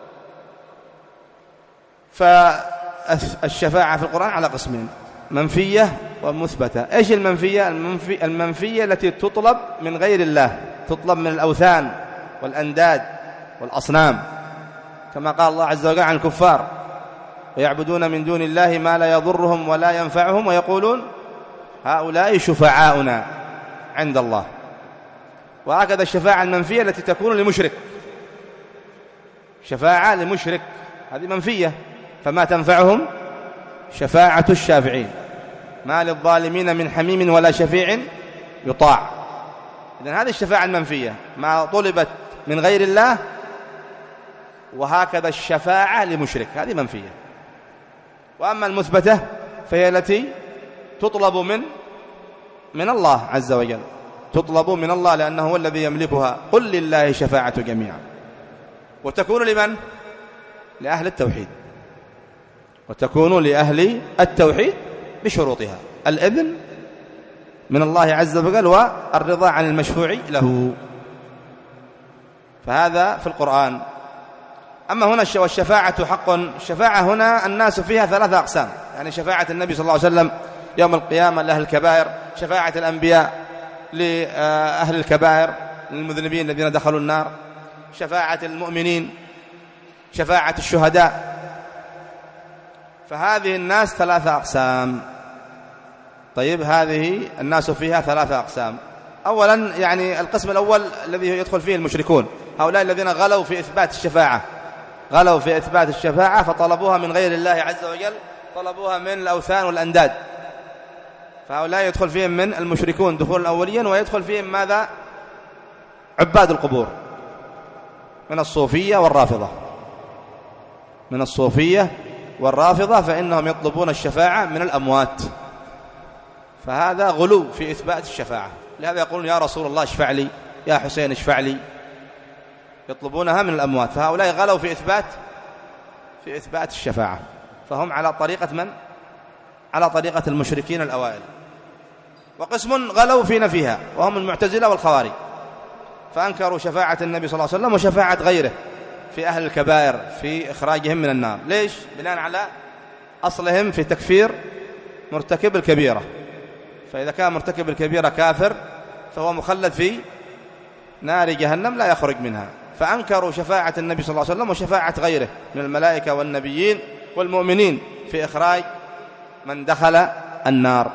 فالشفاعة في القرآن على قسمين، منفية ومثبتة. إيش المنفية؟ المنفي المنفية التي تطلب من غير الله، تطلب من الأوثان والأنداد والأصنام، كما قال الله عز وجل عن الكفار ويعبدون من دون الله ما لا يضرهم ولا ينفعهم ويقولون هؤلاء شفعاؤنا عند الله. وهكذا الشفاعة المنفية التي تكون لمشرك، شفاعة لمشرك هذه منفية، فما تنفعهم شفاعة الشافعين. ما للظالمين من حميم ولا شفيع يطاع. إذن هذه الشفاعة المنفية ما طلبت من غير الله وهكذا الشفاعة لمشرك، هذه منفية. وأما المثبتة فهي التي تطلب من من الله عز وجل، تطلب من الله لأنه هو الذي يملكها. قل لله شفاعة جميعا. وتكون لمن؟ لأهل التوحيد، وتكون لأهل التوحيد بشروطها: الإذن من الله عز وجل والرضا عن المشفوع له. فهذا في القرآن. أما هنا والشفاعة حق، الشفاعة هنا الناس فيها ثلاثة أقسام، يعني شفاعة النبي صلى الله عليه وسلم يوم القيامة لأهل الكبائر، شفاعة الأنبياء لأهل الكبائر للمذنبين الذين دخلوا النار، شفاعة المؤمنين، شفاعة الشهداء. فهذه الناس ثلاثة أقسام. طيب، هذه الناس فيها ثلاثة أقسام. أولا يعني القسم الأول الذي يدخل فيه المشركون، هؤلاء الذين غلوا في إثبات الشفاعة، غلوا في إثبات الشفاعة فطلبوها من غير الله عز وجل، طلبوها من الأوثان والأنداد. فهؤلاء يدخل فيهم من المشركون دخول أوليا، ويدخل فيهم ماذا؟ عباد القبور من الصوفية والرافضة، من الصوفية والرافضة، فإنهم يطلبون الشفاعة من الأموات. فهذا غلو في إثبات الشفاعة. لهذا يقولون يا رسول الله اشفع لي، يا حسين اشفع لي، يطلبونها من الأموات. فهؤلاء غلوا في إثبات في إثبات الشفاعة، فهم على طريقة من؟ على طريقة المشركين الأوائل. وقسم غلوا في نفيها وهم المعتزلة والخوارج، فأنكروا شفاعة النبي صلى الله عليه وسلم وشفاعة غيره في أهل الكبائر في إخراجهم من النار. ليش؟ بناء على أصلهم في تكفير مرتكب الكبيرة، فإذا كان مرتكب الكبيرة كافر فهو مخلد في نار جهنم لا يخرج منها. فأنكروا شفاعة النبي صلى الله عليه وسلم وشفاعة غيره من الملائكة والنبيين والمؤمنين في إخراج من دخل النار.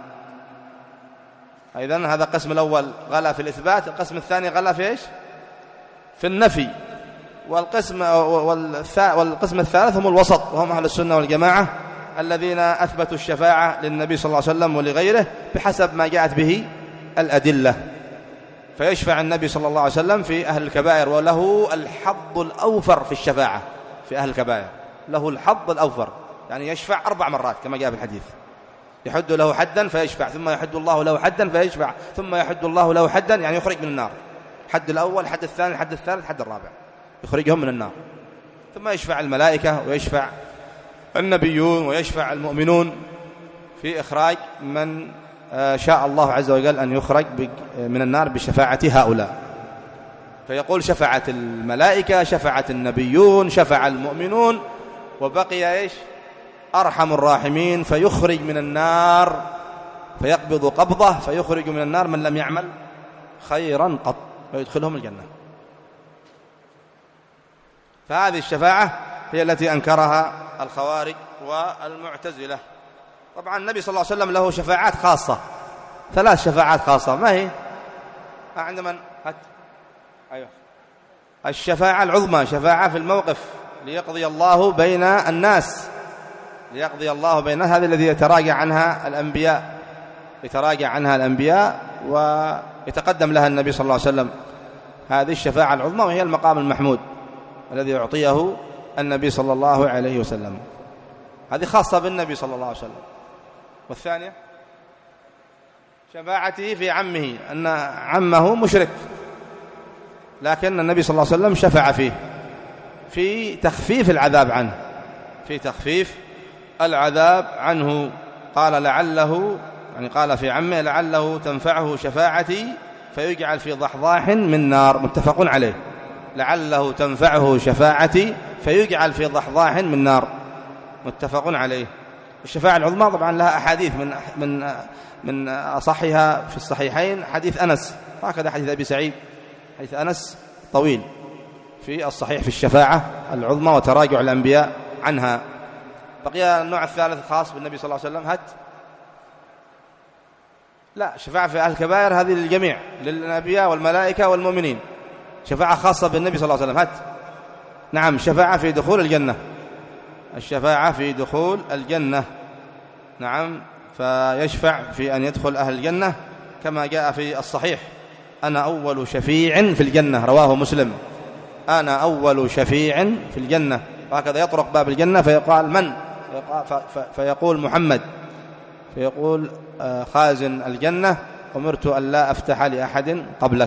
إذن هذا القسم الأول غلا في الإثبات، القسم الثاني غلا في إيش؟ في النفي. والقسم والقسم الثالث هم الوسط، وهم أهل السنة والجماعة الذين أثبتوا الشفاعة للنبي صلى الله عليه وسلم ولغيره بحسب ما جاءت به الأدلة. فيشفع النبي صلى الله عليه وسلم في أهل الكبائر، وله الحظ الأوفر في الشفاعة في أهل الكبائر، له الحظ الأوفر، يعني يشفع أربع مرات كما جاء في الحديث. يحد له حدا فيشفع، ثم يحد الله له حدا فيشفع، ثم يحد الله له حدا، يعني يخرج من النار. حد الأول، حد الثاني، حد الثالث، حد الرابع، يخرجهم من النار. ثم يشفع الملائكة ويشفع النبيون ويشفع المؤمنون في إخراج من شاء الله عز وجل أن يخرج من النار بشفاعة هؤلاء. فيقول شفعت الملائكة، شفعت النبيون، شفع المؤمنون، وبقي إيش؟ أرحم الراحمين، فيخرج من النار، فيقبض قبضة فيخرج من النار من لم يعمل خيرا قط ويدخلهم الجنة. فهذه الشفاعة هي التي أنكرها الخوارج والمعتزلة. طبعا النبي صلى الله عليه وسلم له شفاعات خاصة، ثلاث شفاعات خاصة. ما هي؟ عند من؟ هات. أيوه. الشفاعة العظمى، شفاعة في الموقف ليقضي الله بين الناس، ليقضي الله بين الناس، هذه الذي يتراجع عنها الأنبياء، يتراجع عنها الأنبياء ويتقدم لها النبي صلى الله عليه وسلم. هذه الشفاعة العظمى، وهي المقام المحمود الذي يعطيه النبي صلى الله عليه وسلم. هذه خاصة بالنبي صلى الله عليه وسلم. والثانية شفاعته في عمه، أن عمه مشرك لكن النبي صلى الله عليه وسلم شفع فيه في تخفيف العذاب عنه، في تخفيف العذاب عنه. قال لعله، يعني قال في عمه لعله تنفعه شفاعتي فيجعل في ضحضاح من نار، متفق عليه. لعله تنفعه شفاعتي فيجعل في ضحضاح من نار، متفق عليه. الشفاعة العظمى طبعا لها أحاديث، من من من أصحها في الصحيحين حديث أنس، هكذا حديث أبي سعيد، حديث أنس طويل في الصحيح في الشفاعة العظمى وتراجع الأنبياء عنها. بقي النوع الثالث خاص بالنبي صلى الله عليه وسلم. هات. لا، شفاعة في أهل الكبائر هذه للجميع، للأنبياء والملائكة والمؤمنين. شفاعة خاصة بالنبي صلى الله عليه وسلم. هات. نعم، شفاعة في دخول الجنة، الشفاعة في دخول الجنة. نعم، فيشفع في أن يدخل أهل الجنة كما جاء في الصحيح: أنا أول شفيع في الجنة، رواه مسلم. أنا أول شفيع في الجنة، وهكذا يطرق باب الجنة فيقال من؟ فيقول محمد، فيقول خازن الجنة أمرت أن لا أفتح لأحد قبلك.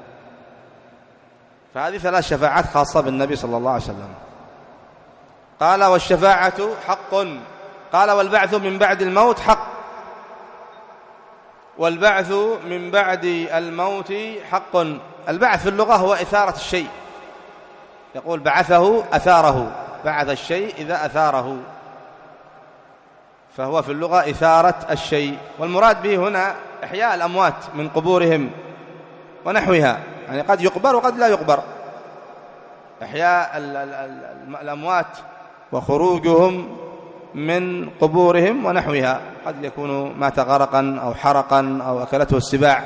فهذه ثلاث شفاعات خاصة بالنبي صلى الله عليه وسلم. قال والشفاعة حق. قال والبعث من بعد الموت حق. والبعث من بعد الموت حق. البعث في اللغة هو إثارة الشيء، يقول بعثه أثاره، بعث الشيء إذا أثاره، فهو في اللغة إثارة الشيء. والمراد به هنا إحياء الأموات من قبورهم ونحوها، يعني قد يقبر وقد لا يقبر. إحياء الأموات وخروجهم من قبورهم ونحوها، قد يكون مات غرقا أو حرقا أو أكلته السباع.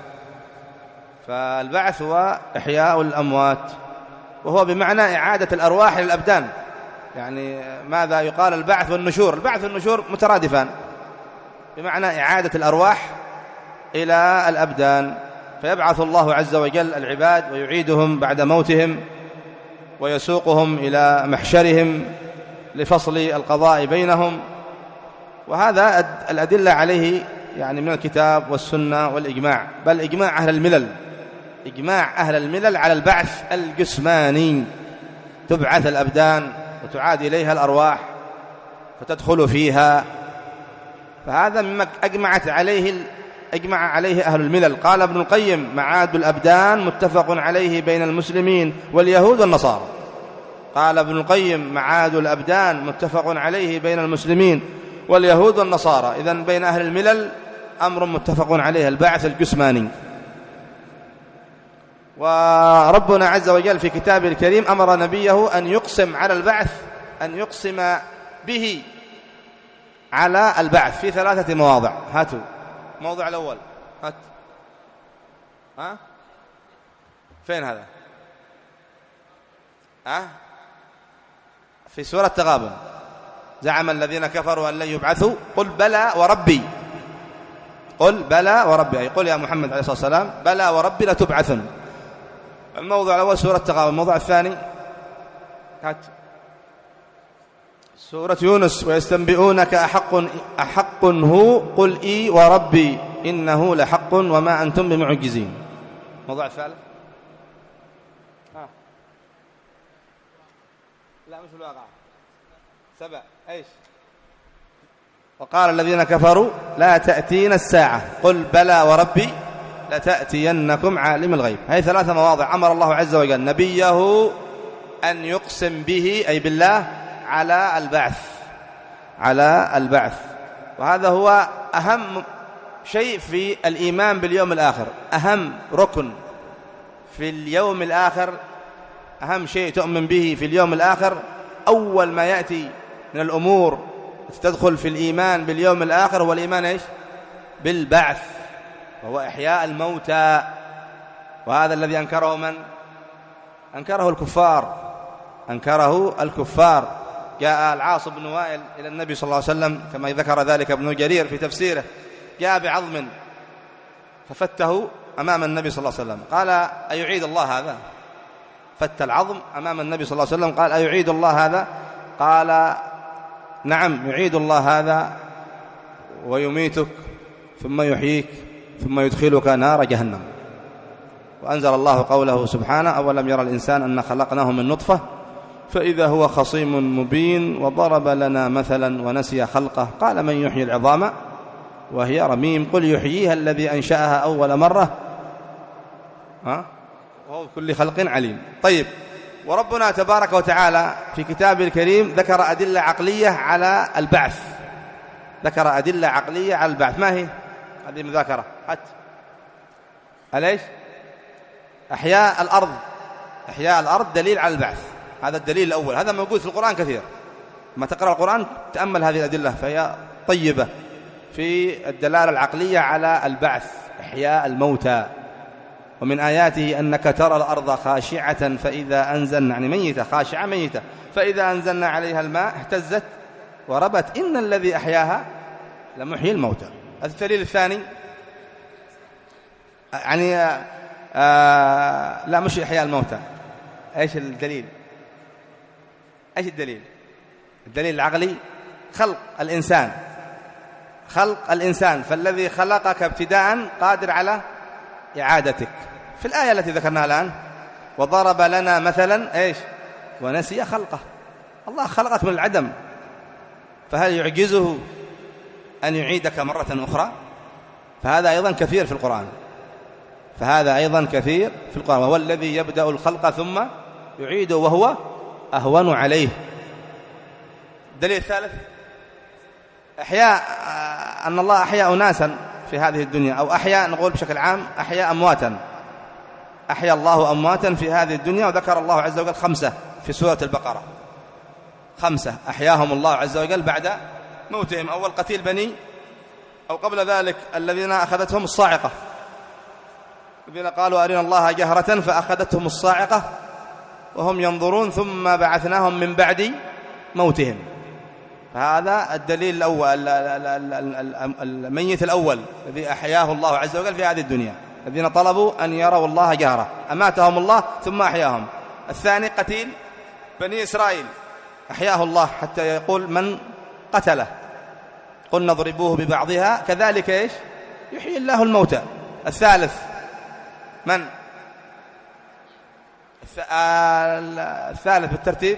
فالبعث هو إحياء الأموات، وهو بمعنى إعادة الأرواح للأبدان. يعني ماذا يقال البعث والنشور؟ البعث والنشور مترادفان، بمعنى إعادة الأرواح إلى الأبدان. فيبعث الله عز وجل العباد ويعيدهم بعد موتهم ويسوقهم إلى محشرهم لفصل القضاء بينهم. وهذا الأدلة عليه يعني من الكتاب والسنة والإجماع، بل إجماع أهل الملل، إجماع أهل الملل على البعث الجسماني. تبعث الأبدان وتعاد إليها الأرواح فتدخل فيها. فهذا مما أجمعت عليه أجمع عليه أهل الملل. قال ابن القيم معاد الأبدان متفق عليه بين المسلمين واليهود والنصارى. قال ابن القيم معاد الأبدان متفق عليه بين المسلمين واليهود والنصارى. إذن بين أهل الملل أمر متفق عليه، البعث الجسماني. وربنا عز وجل في كتابه الكريم أمر نبيه أن يقسم على البعث، أن يقسم به على البعث في ثلاثة مواضع. هاتوا الموضع الأول، هات. ها فين هذا؟ ها في سورة التغابن. زعم الذين كفروا أن لن يبعثوا قل بلى وربي، قل بلى وربي، أي قل يا محمد عليه الصلاة والسلام بلى وربي لتبعثن. الموضع الأول سورة التغابن. الموضع الثاني هات سورة يونس ويستنبئونك أحق أحق هو قل إي وربي إنه لحق وما أنتم بمعجزين. الموضوع الثالث ها لا مش الواقع سبع ايش؟ وقال الذين كفروا لا تأتينا الساعة قل بلى وربي لتأتينكم عالم الغيب. هذه ثلاثة مواضع أمر الله عز وجل نبيه أن يقسم به أي بالله على البعث، على البعث. وهذا هو أهم شيء في الإيمان باليوم الآخر، أهم ركن في اليوم الآخر، أهم شيء تؤمن به في اليوم الآخر. أول ما يأتي من الأمور تدخل في الإيمان باليوم الآخر هو الإيمان إيش؟ بالبعث، وهو إحياء الموتى. وهذا الذي أنكره من؟ أنكره الكفار، أنكره الكفار. جاء العاص بن وائل إلى النبي صلى الله عليه وسلم كما ذكر ذلك ابن جرير في تفسيره، جاء بعظم ففته أمام النبي صلى الله عليه وسلم، قال أيعيد الله هذا؟ فت العظم أمام النبي صلى الله عليه وسلم، قال أيعيد الله هذا؟ قال نعم يعيد الله هذا ويميتك ثم يحييك ثم يدخلك نار جهنم. وأنزل الله قوله سبحانه أولم يرى الإنسان أن خلقناه من نطفة فإذا هو خصيم مبين وضرب لنا مثلا ونسي خلقه قال من يحيي العظام وهي رميم قل يحييها الذي أنشأها أول مرة ها وهو بكل خلق عليم. طيب، وربنا تبارك وتعالى في كتابه الكريم ذكر أدلة عقلية على البعث، ذكر أدلة عقلية على البعث. ما هي هذه المذاكرة؟ هات أليش؟ أحياء الأرض، أحياء الأرض دليل على البعث، هذا الدليل الأول، هذا موجود في القرآن كثير. لما تقرأ القرآن تأمل هذه الأدلة فهي طيبة في الدلالة العقلية على البعث، إحياء الموتى. ومن آياته أنك ترى الأرض خاشعة فإذا أنزلنا، يعني ميتة، خاشعة ميتة، فإذا أنزلنا عليها الماء اهتزت وربت إن الذي أحياها لمحيي الموتى. هذا الدليل الثاني، يعني آه لا مش إحياء الموتى، إيش الدليل؟ إيش الدليل؟ الدليل العقلي خلق الإنسان، خلق الإنسان، فالذي خلقك ابتداء قادر على إعادتك. في الآية التي ذكرناها الآن وضرب لنا مثلا إيش؟ ونسي خلقه. الله خلقك من العدم، فهل يعجزه أن يعيدك مرة أخرى؟ فهذا أيضا كثير في القرآن، فهذا أيضا كثير في القرآن. وهو الذي يبدأ الخلق ثم يعيده وهو أهون عليه. الدليل الثالث إحياء، أن الله أحيا أناسا في هذه الدنيا، أو أحيا، نقول بشكل عام أحيا أمواتا، أحيا الله أمواتا في هذه الدنيا. وذكر الله عز وجل خمسة في سورة البقرة، خمسة أحياهم الله عز وجل بعد موتهم. أول قتيل بني، أو قبل ذلك الذين أخذتهم الصاعقة، الذين قالوا أرنا الله جهرة فأخذتهم الصاعقة وهم ينظرون ثم بعثناهم من بعد موتهم. فهذا الدليل الأول، الميت الأول الذي أحياه الله عز وجل في هذه الدنيا، الذين طلبوا أن يروا الله جهرة أماتهم الله ثم أحياهم. الثاني قتيل بني إسرائيل، أحياه الله حتى يقول من قتله قلنا اضربوه ببعضها كذلك إيش يحيي الله الموتى. الثالث من؟ الثالث بالترتيب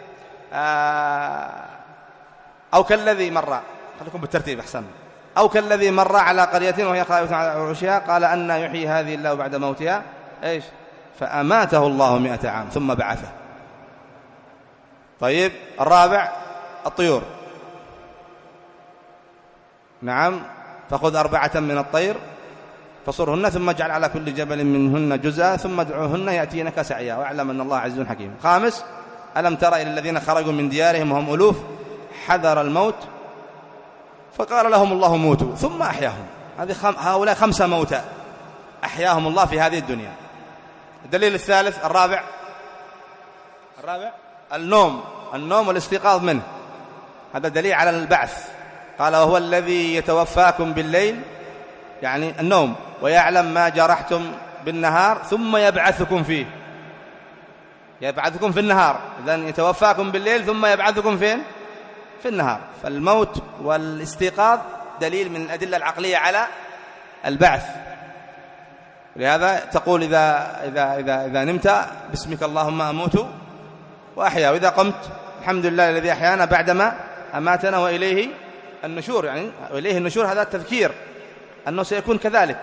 أو كالذي مر، خليكم بالترتيب أحسن. أو كالذي مر على قرية وهي خاوية على عروشها قال أن يحيي هذه الله بعد موتها إيش فأماته الله مئة عام ثم بعثه. طيب الرابع الطيور، نعم، فخذ أربعة من الطير فصرهن ثم اجعل على كل جبل منهن جزءا ثم ادعوهن يأتينك سعيا واعلم أن الله عزيز حكيم. خامس ألم تر إلى الذين خرجوا من ديارهم وهم ألوف حذر الموت فقال لهم الله موتوا ثم أحياهم. هذه خم... هؤلاء خمسة موتى أحياهم الله في هذه الدنيا. الدليل الثالث الرابع الرابع النوم، النوم والاستيقاظ منه، هذا دليل على البعث. قال وهو الذي يتوفاكم بالليل، يعني النوم، ويعلم ما جرحتم بالنهار ثم يبعثكم فيه، يبعثكم في النهار، إذن يتوفاكم بالليل ثم يبعثكم فين؟ في النهار. فالموت والاستيقاظ دليل من الأدلة العقلية على البعث. لهذا تقول إذا, إذا, إذا, إذا نمت باسمك اللهم أموت وأحيا، وإذا قمت الحمد لله الذي أحيانا بعدما أماتنا وإليه النشور، يعني وإليه النشور، هذا التذكير أنه سيكون كذلك.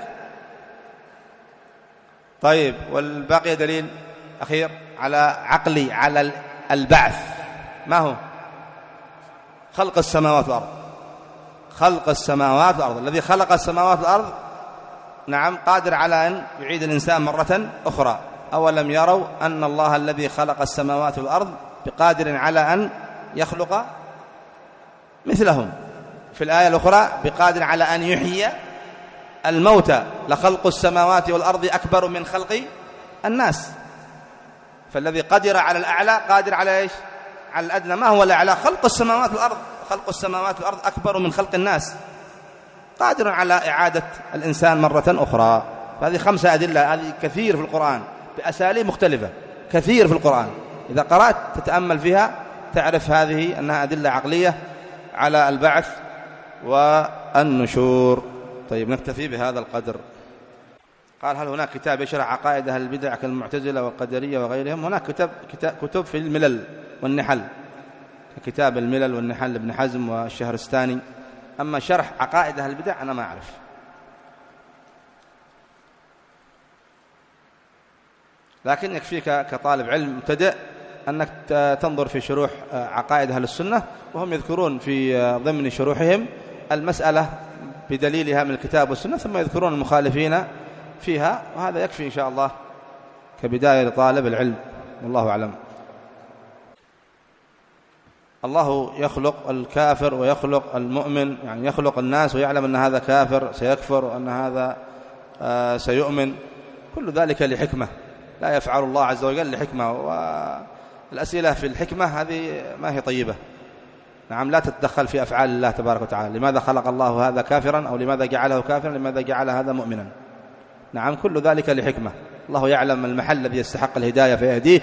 طيب والباقي دليل أخير على عقلي على البعث، ما هو؟ خلق السماوات والأرض، خلق السماوات والأرض. الذي خلق السماوات والأرض نعم قادر على أن يعيد الإنسان مرة أخرى. أولم يروا أن الله الذي خلق السماوات والأرض بقادر على أن يخلق مثلهم. في الآية الأخرى بقادر على أن يحيي الموتى، لخلق السماوات والأرض أكبر من خلق الناس. فالذي قدر على الأعلى قادر على إيش؟ على الأدنى. ما هو الأعلى؟ خلق السماوات والأرض. خلق السماوات والأرض أكبر من خلق الناس، قادر على إعادة الإنسان مرة أخرى. فهذه خمسة أدلة، هذه كثير في القرآن بأساليب مختلفة، كثير في القرآن. إذا قرأت تتأمل فيها تعرف هذه أنها أدلة عقلية على البعث والنشور. طيب نكتفي بهذا القدر. قال هل هناك كتاب يشرح عقائد أهل البدع كالمعتزلة والقدرية وغيرهم؟ هناك كتاب كتب في الملل والنحل، كتاب الملل والنحل لابن حزم والشهرستاني. أما شرح عقائد أهل البدع أنا ما أعرف. لكن يكفيك كطالب علم مبتدئ أنك تنظر في شروح عقائد أهل السنة، وهم يذكرون في ضمن شروحهم المسألة بدليلها من الكتاب والسنة، ثم يذكرون المخالفين فيها، وهذا يكفي إن شاء الله كبداية لطالب العلم. والله أعلم. الله يخلق الكافر ويخلق المؤمن، يعني يخلق الناس ويعلم أن هذا كافر سيكفر وأن هذا سيؤمن، كل ذلك لحكمة، لا يفعل الله عز وجل لحكمة. والأسئلة في الحكمة هذه ما هي طيبة، نعم، لا تتدخل في أفعال الله تبارك وتعالى. لماذا خلق الله هذا كافرا، أو لماذا جعله كافرا، لماذا جعل هذا مؤمنا؟ نعم، كل ذلك لحكمة. الله يعلم المحل الذي يستحق الهداية فيهديه،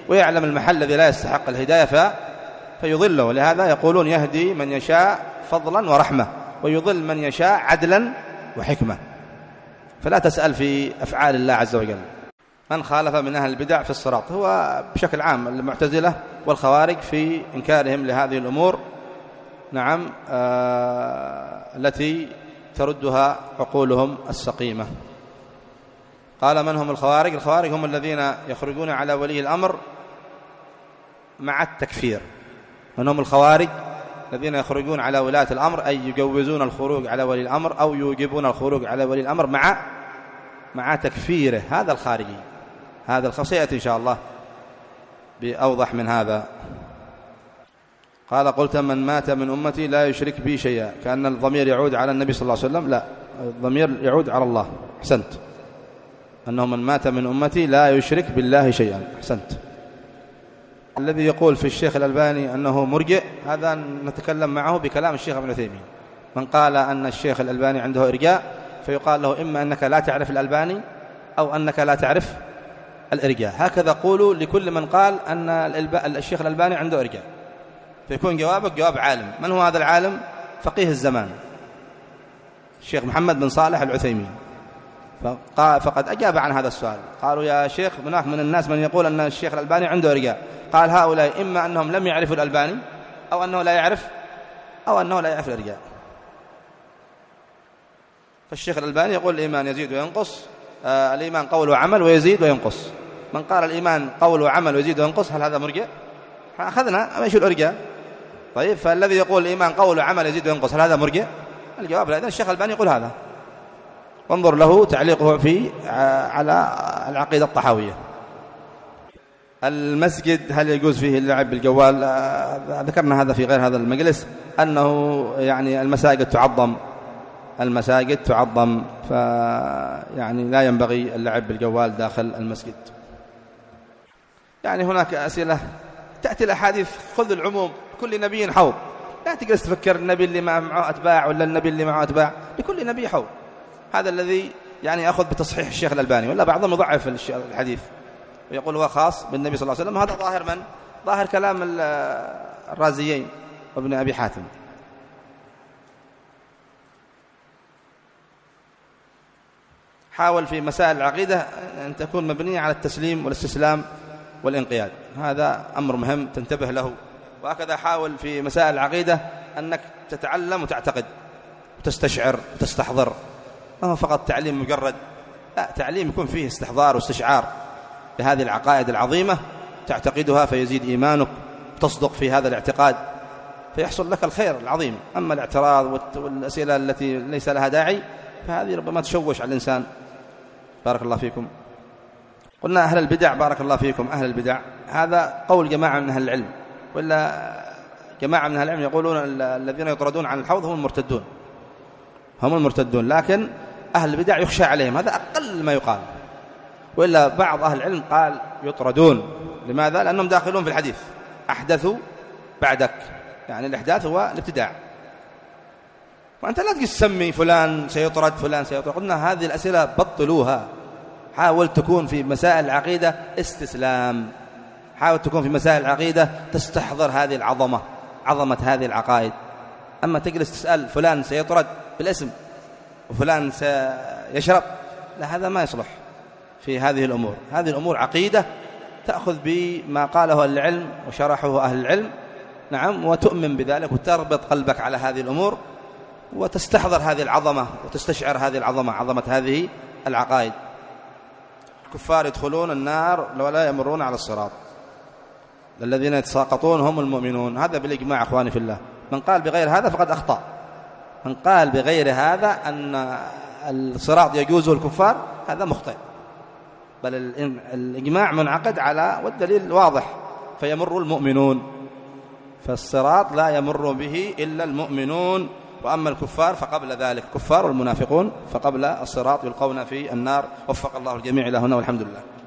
ويعلم المحل الذي لا يستحق الهداية ف... فيضله. لهذا يقولون يهدي من يشاء فضلا ورحمة، ويضل من يشاء عدلا وحكمة. فلا تسأل في أفعال الله عز وجل. من خالف من أهل البدع في الصراط هو بشكل عام المعتزلة والخوارج في إنكارهم لهذه الأمور، نعم، آه التي تردها عقولهم السقيمة. قال: من هم الخوارج؟ الخوارج هم الذين يخرجون على ولي الأمر مع التكفير. من هم الخوارج؟ الذين يخرجون على ولاة الأمر، أي يجوزون الخروج على ولي الأمر أو يوجبون الخروج على ولي الأمر مع مع تكفيره. هذا الخارجي، هذا الخاصية إن شاء الله بأوضح من هذا. قال: قلت: من مات من أمتي لا يشرك بي شيئا، كأن الضمير يعود على النبي صلى الله عليه وسلم. لا، الضمير يعود على الله. أحسنت، أنه من مات من أمتي لا يشرك بالله شيئا. أحسنت. الذي يقول في الشيخ الألباني أنه مرجئ، هذا نتكلم معه بكلام الشيخ ابن عثيمين. من قال أن الشيخ الألباني عنده إرجاء فيقال له: إما أنك لا تعرف الألباني أو أنك لا تعرف الإرجاء. هكذا قولوا لكل من قال أن الشيخ الألباني عنده إرجاء، فيكون جوابك جواب عالم. من هو هذا العالم؟ فقيه الزمان الشيخ محمد بن صالح العثيمين. فقد أجاب عن هذا السؤال. قالوا: يا شيخ، هناك من الناس من يقول أن الشيخ الألباني عنده إرجاء. قال: هؤلاء إما أنهم لم يعرفوا الألباني أو أنه لا يعرف أو أنه لا يعرف الإرجاء. فالشيخ الألباني يقول الإيمان يزيد وينقص، آه الإيمان قول وعمل ويزيد وينقص. من قال الإيمان قول وعمل ويزيد وينقص، هل هذا مرجئ؟ أخذنا ايش الإرجاء. طيب، فالذي يقول الإيمان قول وعمل يزيد وينقص، هل هذا مرجئ؟ الجواب لا. إذن الشيخ الألباني يقول هذا. وانظر له تعليقه في على العقيدة الطحاوية. المسجد هل يجوز فيه اللعب بالجوال؟ ذكرنا هذا في غير هذا المجلس، أنه يعني المساجد تعظم المساجد تعظم فيعني لا ينبغي اللعب بالجوال داخل المسجد. يعني هناك أسئلة تأتي الأحاديث، خذ العموم، كل نبي حوض. لا تجلس تفكر النبي اللي معه أتباع ولا النبي اللي معه أتباع، لكل نبي حوض. هذا الذي يعني أخذ بتصحيح الشيخ الألباني، ولا بعضهم يضعف الحديث ويقول هو خاص بالنبي صلى الله عليه وسلم. هذا ظاهر من؟ ظاهر كلام الرازيين وابن أبي حاتم. حاول في مسائل العقيدة أن تكون مبنية على التسليم والاستسلام والانقياد، هذا أمر مهم تنتبه له. وهكذا حاول في مسائل العقيدة أنك تتعلم وتعتقد وتستشعر وتستحضر، ما هو فقط تعليم مجرد، لا، تعليم يكون فيه استحضار واستشعار لهذه العقائد العظيمة، تعتقدها فيزيد إيمانك، تصدق في هذا الاعتقاد فيحصل لك الخير العظيم. أما الاعتراض والأسئلة التي ليس لها داعي فهذه ربما تشوش على الإنسان. بارك الله فيكم. قلنا أهل البدع، بارك الله فيكم، أهل البدع هذا قول جماعة من أهل العلم، ولا جماعة من أهل العلم يقولون الذين يطردون عن الحوض هم المرتدون، هم المرتدون، لكن أهل البدع يخشى عليهم، هذا أقل ما يقال. وإلا بعض أهل العلم قال يطردون. لماذا؟ لأنهم داخلون في الحديث، أحدثوا بعدك، يعني الإحداث هو الابتداع. وأنت لا تجي تسمي فلان سيطرد فلان سيطرد. قلنا هذه الأسئلة بطلوها. حاول تكون في مسائل العقيدة استسلام، حاول تكون في مسائل العقيدة تستحضر هذه العظمة، عظمة هذه العقائد. أما تجلس تسأل فلان سيطرد بالاسم وفلان سيشرب، لا، هذا ما يصلح في هذه الأمور. هذه الأمور عقيدة تأخذ بما قاله أهل العلم وشرحه أهل العلم، نعم، وتؤمن بذلك وتربط قلبك على هذه الأمور وتستحضر هذه العظمة وتستشعر هذه العظمة، عظمة هذه العقائد. الكفار يدخلون النار ولا يمرون على الصراط، الذين يتساقطون هم المؤمنون. هذا بالإجماع أخواني في الله. من قال بغير هذا فقد أخطأ. من قال بغير هذا أن الصراط يجوزه الكفار هذا مخطئ، بل الإجماع منعقد على، والدليل واضح، فيمر المؤمنون، فالصراط لا يمر به إلا المؤمنون. وأما الكفار فقبل ذلك، كفار والمنافقون فقبل الصراط يلقون في النار. وفق الله الجميع إلى هنا والحمد لله.